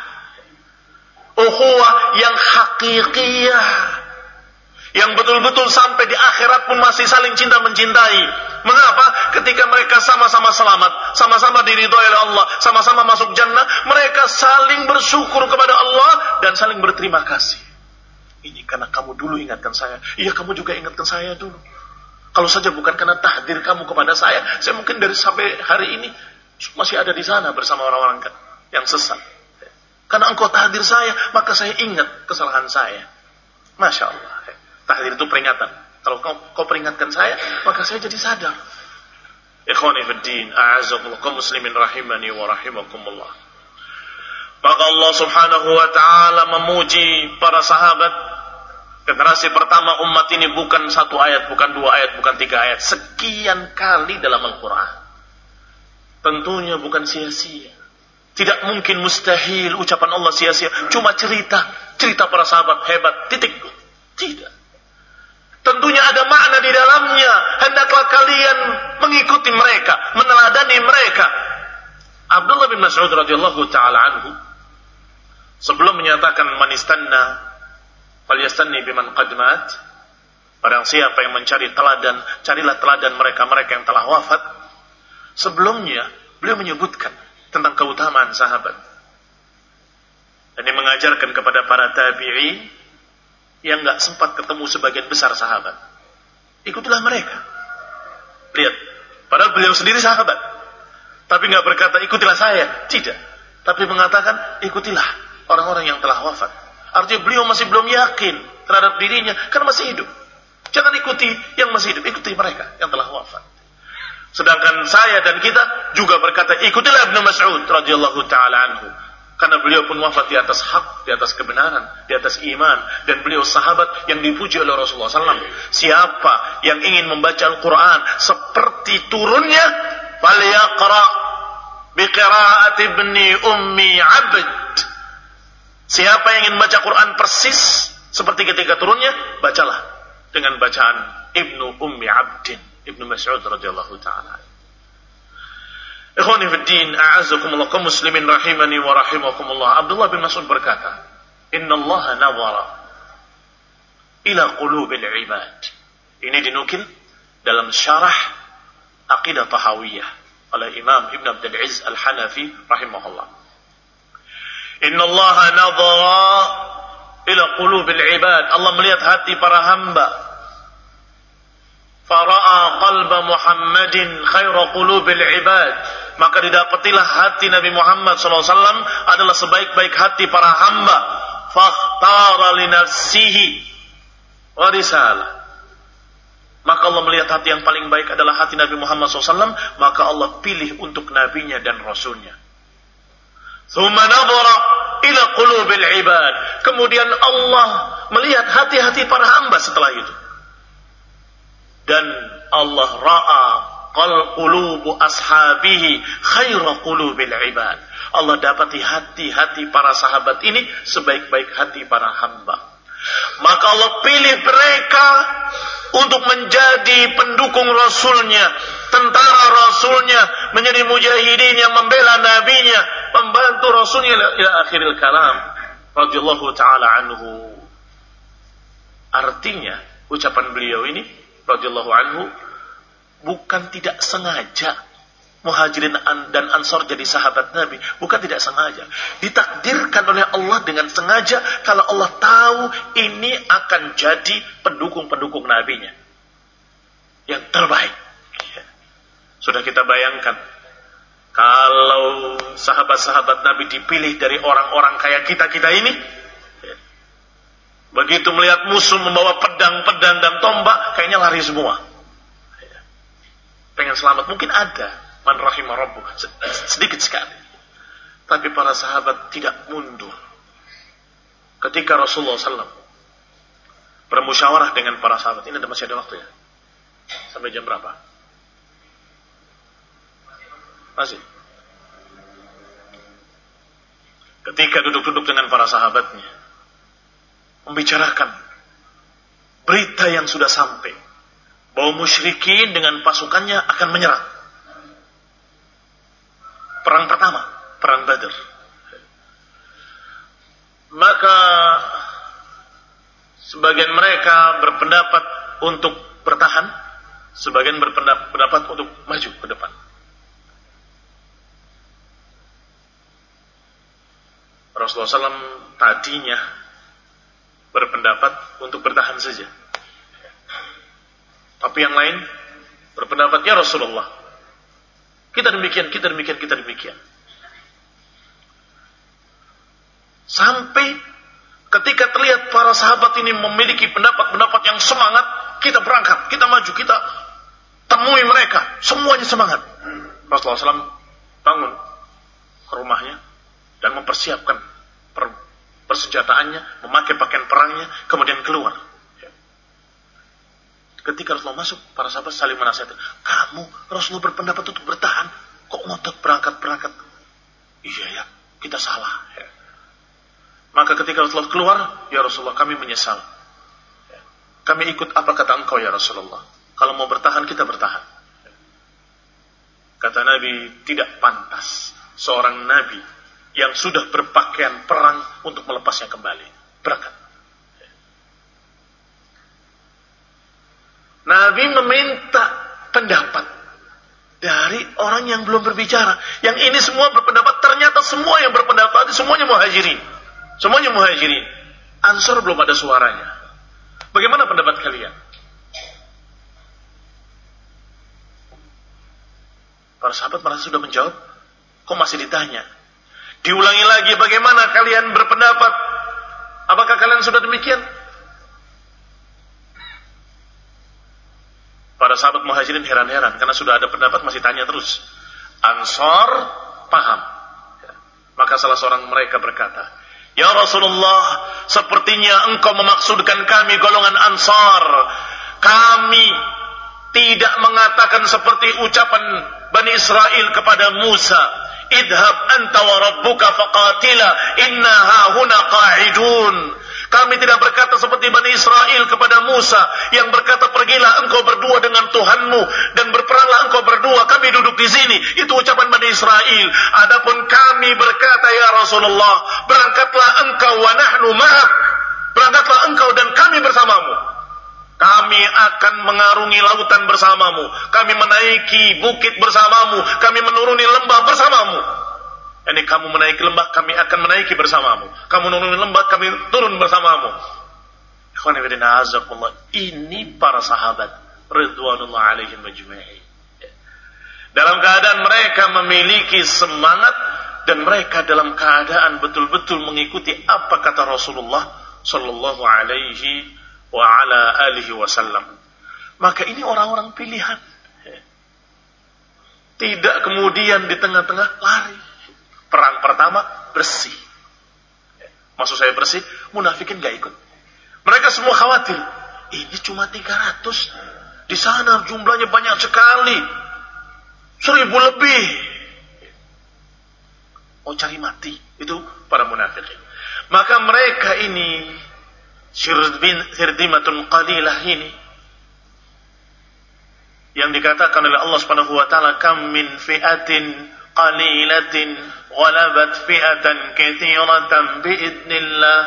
ukhuwah yang hakikiyah, yang betul-betul sampai di akhirat pun masih saling cinta mencintai. Mengapa? Ketika mereka sama-sama selamat, sama-sama diridhoi oleh Allah, sama-sama masuk jannah, mereka saling bersyukur kepada Allah dan saling berterima kasih. Ini karena kamu dulu ingatkan saya. Iya, kamu juga ingatkan saya dulu. Kalau saja bukan karena tahdir kamu kepada saya, saya mungkin dari sampai hari ini masih ada di sana bersama orang-orang yang sesat. Karena engkau tahdir saya, maka saya ingat kesalahan saya. Masya Allah. Tahdir itu peringatan. Kalau kau, kau peringatkan saya, maka saya jadi sadar. Ikhwani fiddin, a'azakumullah, kaum muslimin rahimani wa rahimakumullah. Maka Allah subhanahu wa ta'ala memuji para sahabat. Generasi pertama umat ini bukan satu ayat, bukan dua ayat, bukan tiga ayat. Sekian kali dalam Al-Quran. Tentunya bukan sia-sia. Tidak mungkin, mustahil ucapan Allah sia-sia. Cuma cerita. Cerita para sahabat hebat. Titik. Tidak. Tentunya ada makna di dalamnya. Hendaklah kalian mengikuti mereka. Meneladani mereka. Abdullah bin Mas'ud radhiyallahu ta'ala anhu, sebelum menyatakan manistanna falyastanni biman qad mat, barang siapa yang mencari teladan, carilah teladan mereka-mereka yang telah wafat. Sebelumnya beliau menyebutkan tentang keutamaan sahabat, dan dia mengajarkan kepada para tabi'in yang gak sempat ketemu sebagian besar sahabat, ikutilah mereka. Lihat, padahal beliau sendiri sahabat, tapi gak berkata ikutilah saya, tidak, tapi mengatakan ikutilah orang-orang yang telah wafat. Artinya beliau masih belum yakin terhadap dirinya karena masih hidup. Jangan ikuti yang masih hidup, ikuti mereka yang telah wafat. Sedangkan saya dan kita juga berkata, ikutilah Ibnu Mas'ud radhiyallahu taala anhu. Karena beliau pun wafat di atas hak, di atas kebenaran, di atas iman. Dan beliau sahabat yang dipuji oleh Rasulullah shallallahu alaihi wasallam. Siapa yang ingin membaca Al-Quran seperti turunnya, falyaqra biqira'ati ibni ummi abd. Siapa yang ingin membaca Quran persis seperti ketika turunnya, bacalah dengan bacaan Ibnu Ummi Abdin, Ibnu Mas'ud radhiyallahu ta'ala. Ikhwani fi din, a'azzakumullah, kaum muslimin rahimani wa rahimakumullah. Abdullah bin Mas'ud berkata, "Inna Allah nawara ila qulubil ibad." Ini dinukil dalam syarah Aqidah Tahawiyah oleh Imam Ibn Abdul Aziz Al-Hanafi rahimahullah. Inna Allah nawara ila qulubil ibad. Allah melihat hati para hamba. Fara'a qalba Muhammadin khaira qulubil ibad. Maka didapatilah hati Nabi Muhammad shallallahu alaihi wasallam adalah sebaik-baik hati para hamba. Fakhtara li nafsihi wa risalah. Maka Allah melihat hati yang paling baik adalah hati Nabi Muhammad shallallahu alaihi wasallam. Maka Allah pilih untuk nabinya dan rasulnya. Thumma nadhara ila qulubil ibad. Kemudian Allah melihat hati-hati para hamba setelah itu. Dan Allah ra'a qal qulubu ashabihi khaira qulubil ibad. Allah dapati hati-hati para sahabat ini sebaik-baik hati para hamba. Maka Allah pilih mereka untuk menjadi pendukung Rasulnya, tentara Rasulnya, menjadi mujahidin yang membela nabinya, membantu Rasulnya ila akhiril kalam radhiyallahu ta'ala anhu. Artinya ucapan beliau ini radhiyallahu anhu bukan tidak sengaja Muhajirin dan Ansor jadi sahabat Nabi, bukan tidak sengaja, ditakdirkan oleh Allah dengan sengaja. Kalau Allah tahu ini akan jadi pendukung-pendukung nabinya yang terbaik. Sudah kita bayangkan kalau sahabat-sahabat Nabi dipilih dari orang-orang kayak kita-kita ini, begitu melihat musuh membawa pedang-pedang dan tombak, kayaknya lari semua. Pengen selamat, mungkin ada man rahimah rabbuh, sedikit sekali. Tapi para sahabat tidak mundur. Ketika Rasulullah shallallahu alaihi wasallam bermusyawarah dengan para sahabat, ini ada masih ada waktu ya? Sampai jam berapa? Masih. Ketika duduk-duduk dengan para sahabatnya, membicarakan berita yang sudah sampai bahwa musyrikin dengan pasukannya akan menyerang. Perang pertama, perang Badr. Maka sebagian mereka berpendapat untuk bertahan, sebagian berpendapat untuk maju ke depan. Rasulullah shallallahu alaihi wasallam tadinya berpendapat untuk bertahan saja. Tapi yang lain berpendapat, ya Rasulullah, kita demikian, kita demikian, kita demikian. Sampai ketika terlihat para sahabat ini memiliki pendapat-pendapat yang semangat, kita berangkat, kita maju, kita temui mereka. Semuanya semangat. Rasulullah shallallahu alaihi wasallam bangun ke rumahnya dan mempersiapkan persenjataannya, memakai pakaian perangnya, kemudian keluar. Ketika Rasulullah masuk, para sahabat saling menasihati. Kamu, Rasulullah berpendapat untuk bertahan, kok ngotot berangkat-berangkat? Iya ya, kita salah. Ya. Maka ketika Rasulullah keluar, ya Rasulullah, kami menyesal. Ya. Kami ikut apa kata engkau ya Rasulullah. Kalau mau bertahan, kita bertahan. Ya. Kata Nabi, tidak pantas seorang Nabi yang sudah berpakaian perang untuk melepasnya kembali. Berangkat. Nabi meminta pendapat dari orang yang belum berbicara. Yang ini semua berpendapat, ternyata semua yang berpendapat semuanya muhajirin. Semuanya muhajirin. Ansor belum ada suaranya. Bagaimana pendapat kalian? Para sahabat merasa sudah menjawab, kok masih ditanya? Diulangi lagi, bagaimana kalian berpendapat? Apakah kalian sudah demikian? Para sahabat Muhajirin heran-heran karena sudah ada pendapat masih tanya terus. Ansar paham. Maka salah seorang mereka berkata, "Ya Rasulullah, sepertinya engkau memaksudkan kami golongan Ansar. Kami tidak mengatakan seperti ucapan Bani Israel kepada Musa, idhab anta wa rabbuka faqatila inna hahuna qa'idun." Kami tidak berkata seperti Bani Israel kepada Musa yang berkata, pergilah engkau berdua dengan Tuhanmu dan berperanglah engkau berdua, kami duduk di sini. Itu ucapan Bani Israel. Adapun kami berkata, ya Rasulullah, berangkatlah engkau wa nahnu ma'ak. Berangkatlah engkau dan kami bersamamu. Kami akan mengarungi lautan bersamamu. Kami menaiki bukit bersamamu. Kami menuruni lembah bersamamu. Ini kamu menaiki lembah, kami akan menaiki bersamamu. Kamu menuruni lembah, kami turun bersamamu. Ini para sahabat ridwanullah alaihim ajma'in. Dalam keadaan mereka memiliki semangat dan mereka dalam keadaan betul-betul mengikuti apa kata Rasulullah sallallahu alaihi wa ala alihi wasallam. Maka ini orang-orang pilihan. Tidak kemudian di tengah-tengah lari. Perang pertama bersih. Maksud saya bersih, munafikin gak ikut. Mereka semua khawatir. Ini cuma tiga ratus. Di sana jumlahnya banyak sekali. Seribu lebih. Mau cari mati. Itu para munafikin. Maka mereka ini sirdimatun qalilah ini yang dikatakan oleh Allah Subhanahu wa taala, kam min fi'atin qalilatin ghalabat fi'atan katsiratan biidznillah.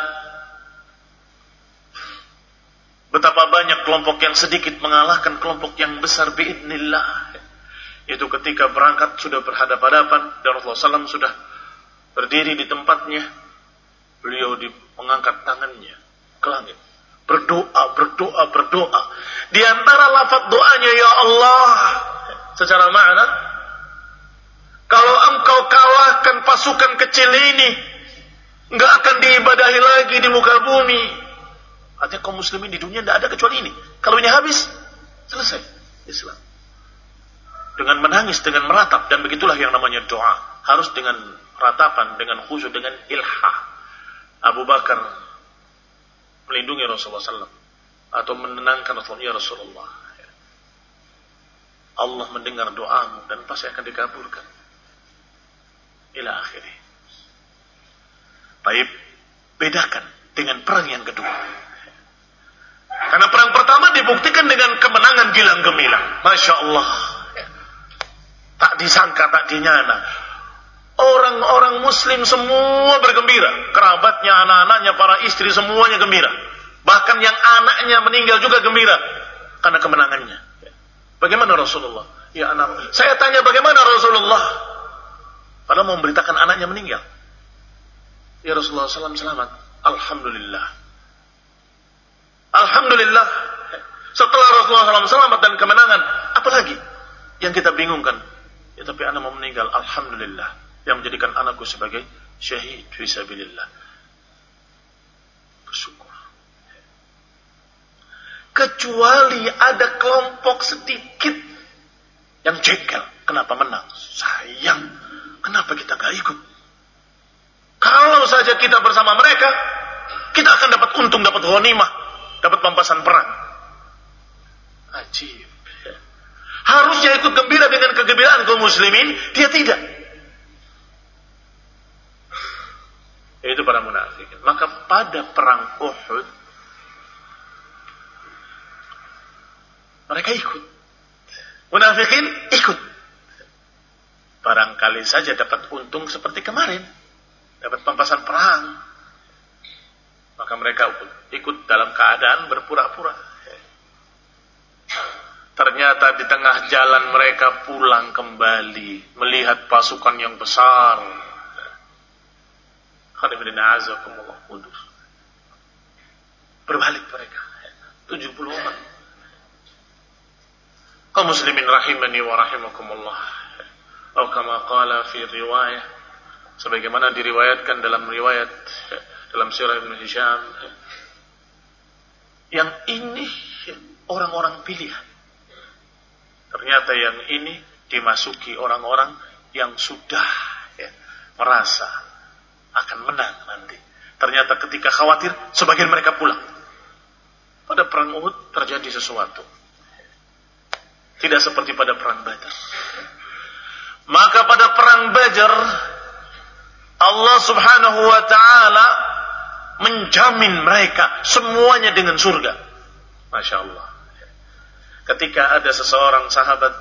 Betapa banyak kelompok yang sedikit mengalahkan kelompok yang besar biidznillah. Itu ketika berangkat sudah berhadapan-hadapan dan Rasulullah sallallahu alaihi wasallam sudah berdiri di tempatnya. Beliau di, mengangkat tangannya ke langit, berdoa, berdoa, berdoa. Di antara lafaz doanya, ya Allah, secara makna, kalau engkau kalahkan pasukan kecil ini, enggak akan diibadahi lagi di muka bumi. Artinya kaum muslimin di dunia tidak ada kecuali ini. Kalau ini habis, selesai Islam. Dengan menangis, dengan meratap, dan begitulah yang namanya doa. Harus dengan ratapan, dengan khusyuk, dengan ilhah. Abu Bakar melindungi Rasulullah sallallahu alaihi wasallam atau menenangkan Rasulullah, ya Rasulullah, Allah mendengar doamu dan pasti akan dikabulkan. Ila akhirih. Baik, bedakan dengan perang yang kedua. Karena perang pertama dibuktikan dengan kemenangan gilang gemilang. Masya Allah. Tak disangka, tak dinyana. Orang-orang muslim semua bergembira. Kerabatnya, anak-anaknya, para istri semuanya gembira. Bahkan yang anaknya meninggal juga gembira. Karena kemenangannya. Bagaimana Rasulullah? Ya anak, saya tanya bagaimana Rasulullah? Padahal mau memberitakan anaknya meninggal. Ya Rasulullah sallallahu alaihi wasallam selamat. Alhamdulillah. Alhamdulillah. Setelah Rasulullah sallallahu alaihi wasallam selamat dan kemenangan, apa lagi yang kita bingungkan? Ya tapi anak mau meninggal. Alhamdulillah. Yang menjadikan anakku sebagai syahid fisabilillah. Bersyukur. Kecuali ada kelompok sedikit yang jengkel. Kenapa menang? Sayang. Kenapa kita gak ikut? Kalau saja kita bersama mereka, kita akan dapat untung, dapat ghanimah, dapat pampasan perang. Ajib. Harusnya ikut gembira dengan kegembiraan kaum muslimin, dia tidak. Itu para munafikin. Maka pada perang Uhud mereka ikut. Munafikin ikut. Barangkali saja dapat untung seperti kemarin, dapat pampasan perang. Maka mereka ikut dalam keadaan berpura-pura. Ternyata di tengah jalan mereka pulang kembali melihat pasukan yang besar. Mundur. Berbalik mereka tujuh puluh orang. Kaum muslimin rahimani wa rahimakumullah. Atau kama qala fi riwayah Sebagaimana diriwayatkan dalam riwayat dalam sirah Ibnu Hisham, yang ini orang-orang pilihan. Ternyata yang ini dimasuki orang-orang yang sudah ya, merasa akan menang nanti. Ternyata ketika khawatir, sebagian mereka pulang. Pada perang Uhud terjadi sesuatu. Tidak seperti pada perang Badar. Maka pada perang Badar, Allah subhanahu wa ta'ala menjamin mereka semuanya dengan surga. Masya Allah. Ketika ada seseorang sahabat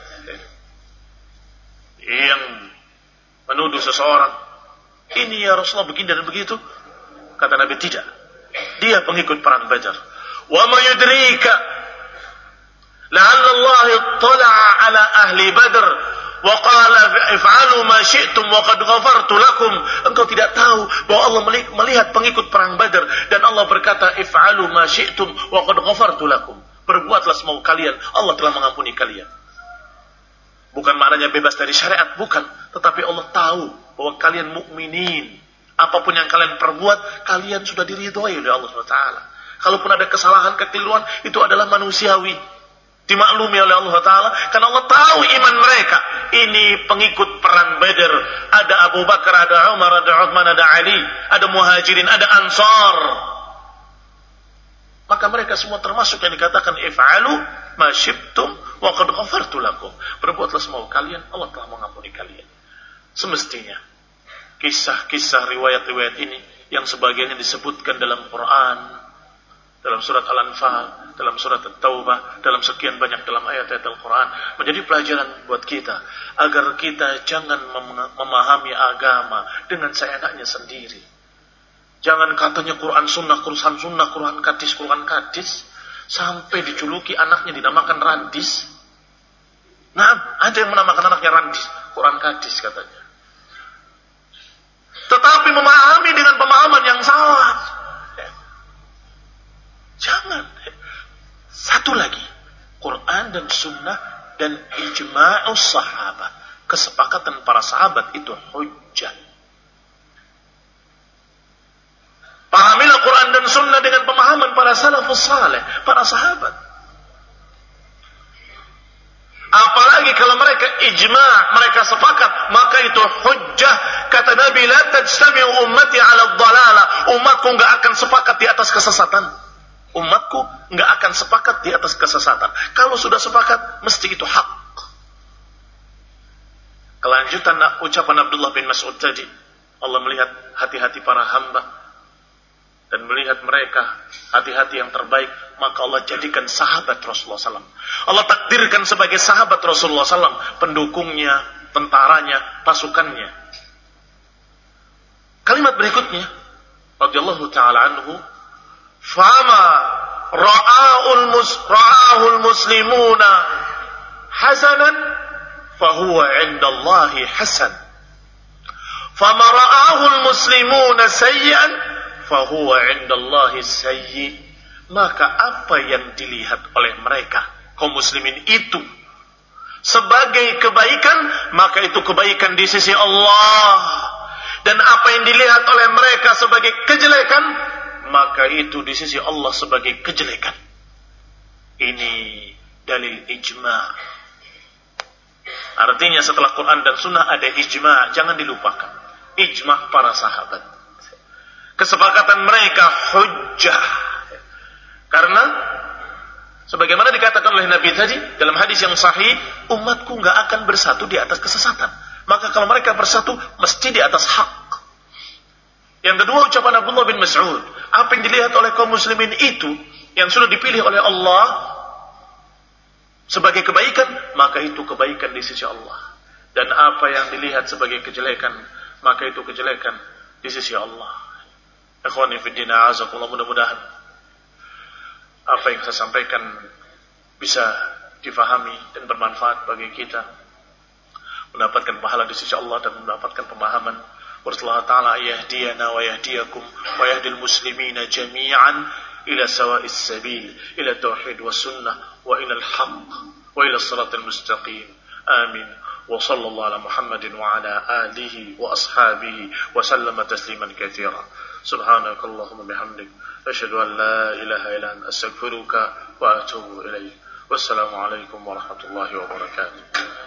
yang menuduh seseorang, ini ya Rasulullah begini dan begitu, kata Nabi, tidak, dia pengikut perang Badar. Wa ma yudrika la'alla Allah ittala'a ala ahli Badr wa qala if'alu ma syi'tum wa qad ghafartu lakum. Engkau tidak tahu bahwa Allah melihat pengikut perang Badar dan Allah berkata if'alu ma syi'tum wa qad ghafartu lakum. Berbuatlah semau kalian, Allah telah mengampuni kalian. Bukan maknanya bebas dari syariat, bukan. Tetapi Allah tahu bahwa kalian mukminin. Apapun yang kalian perbuat, kalian sudah diridhoi oleh Allah subhanahu wa taala. Kalaupun ada kesalahan, kekeliruan, itu adalah manusiawi. Dimaklumi oleh Allah taala. Karena Allah tahu iman mereka. Ini pengikut perang Badar. Ada Abu Bakar, ada Umar, ada Uthman, ada Ali. Ada Muhajirin, ada Ansar. Maka mereka semua termasuk yang dikatakan if'alu ma syi'tum wa qad ghafartu lakum. Berbuatlah semau kalian, Allah telah mengampuni kalian. Semestinya kisah-kisah riwayat-riwayat ini yang sebagiannya disebutkan dalam Quran, dalam surat Al-Anfal, dalam surat At-Taubah, dalam sekian banyak dalam ayat-ayat Al-Quran, menjadi pelajaran buat kita agar kita jangan mem- memahami agama dengan seenaknya sendiri. Jangan katanya Quran sunnah, Quran sunnah, Quran kadis, Quran kadis, sampai dijuluki anaknya dinamakan Randis. Nah, ada yang menamakan anaknya Randis, Quran kadis katanya. Tetapi memahami dengan pemahaman yang salah. Jangan. Satu lagi, Quran dan sunnah dan ijma'us sahabat, kesepakatan para sahabat itu hujjah. Pahamilah Quran dan sunnah dengan pemahaman para salafus saleh, para sahabat. Apalagi kalau mereka ijma', mereka sepakat, maka itu hujjah. Kata Nabi, la tajtami'u ummati 'ala ad-dhalalah. Umatku enggak akan sepakat di atas kesesatan. Umatku enggak akan sepakat di atas kesesatan. Kalau sudah sepakat, mesti itu hak. Kelanjutan ucapan Abdullah bin Mas'ud tadi, Allah melihat hati-hati para hamba dan melihat mereka hati-hati yang terbaik, maka Allah jadikan sahabat Rasulullah shallallahu alaihi wasallam. Allah takdirkan sebagai sahabat Rasulullah shallallahu alaihi wasallam, pendukungnya, tentaranya, pasukannya. Kalimat berikutnya, radhiyallahu ta'ala anhu, fama ra'aul mus ra'ahul muslimuna hasanan fahuwa 'indallahi hasan. Fama ra'ahul muslimuna sayyi'an fahuwa 'indallahi sayyi. Maka apa yang dilihat oleh mereka kaum muslimin itu sebagai kebaikan, maka itu kebaikan di sisi Allah. Dan apa yang dilihat oleh mereka sebagai kejelekan, maka itu di sisi Allah sebagai kejelekan. Ini dalil ijma'. Artinya setelah Quran dan sunnah ada ijma', jangan dilupakan. Ijma' para sahabat. Kesepakatan mereka hujjah. Karena sebagaimana dikatakan oleh Nabi tadi dalam hadis yang sahih, umatku enggak akan bersatu di atas kesesatan. Maka kalau mereka bersatu, mesti di atas hak. Yang kedua, ucapan Abdullah bin Mas'ud, apa yang dilihat oleh kaum muslimin itu yang sudah dipilih oleh Allah sebagai kebaikan, maka itu kebaikan di sisi Allah. Dan apa yang dilihat sebagai kejelekan, maka itu kejelekan di sisi Allah. Ikhwani fi din, a'azakumullah, mudah-mudahan apa yang saya sampaikan bisa difahami dan bermanfaat bagi kita, mendapatkan pahala di sisi Allah dan mendapatkan pemahaman. Warahmatullahi ta'ala yahdiyana wa yahdiyakum wa yahdil muslimina jami'an ila sawa'is sabil, ila tauhid wa sunnah wa ila al-haq wa ila as-siratal mustaqim. Amin. wa sallallahu ala Muhammadin wa ala alihi wa ashabihi wa sallama tasliman katsira. Subhanakallahumma bihamdik asyhadu an la ilaha illa anta astaghfiruka wa atubu ilaik. Wassalamu alaikum warahmatullahi wabarakatuh.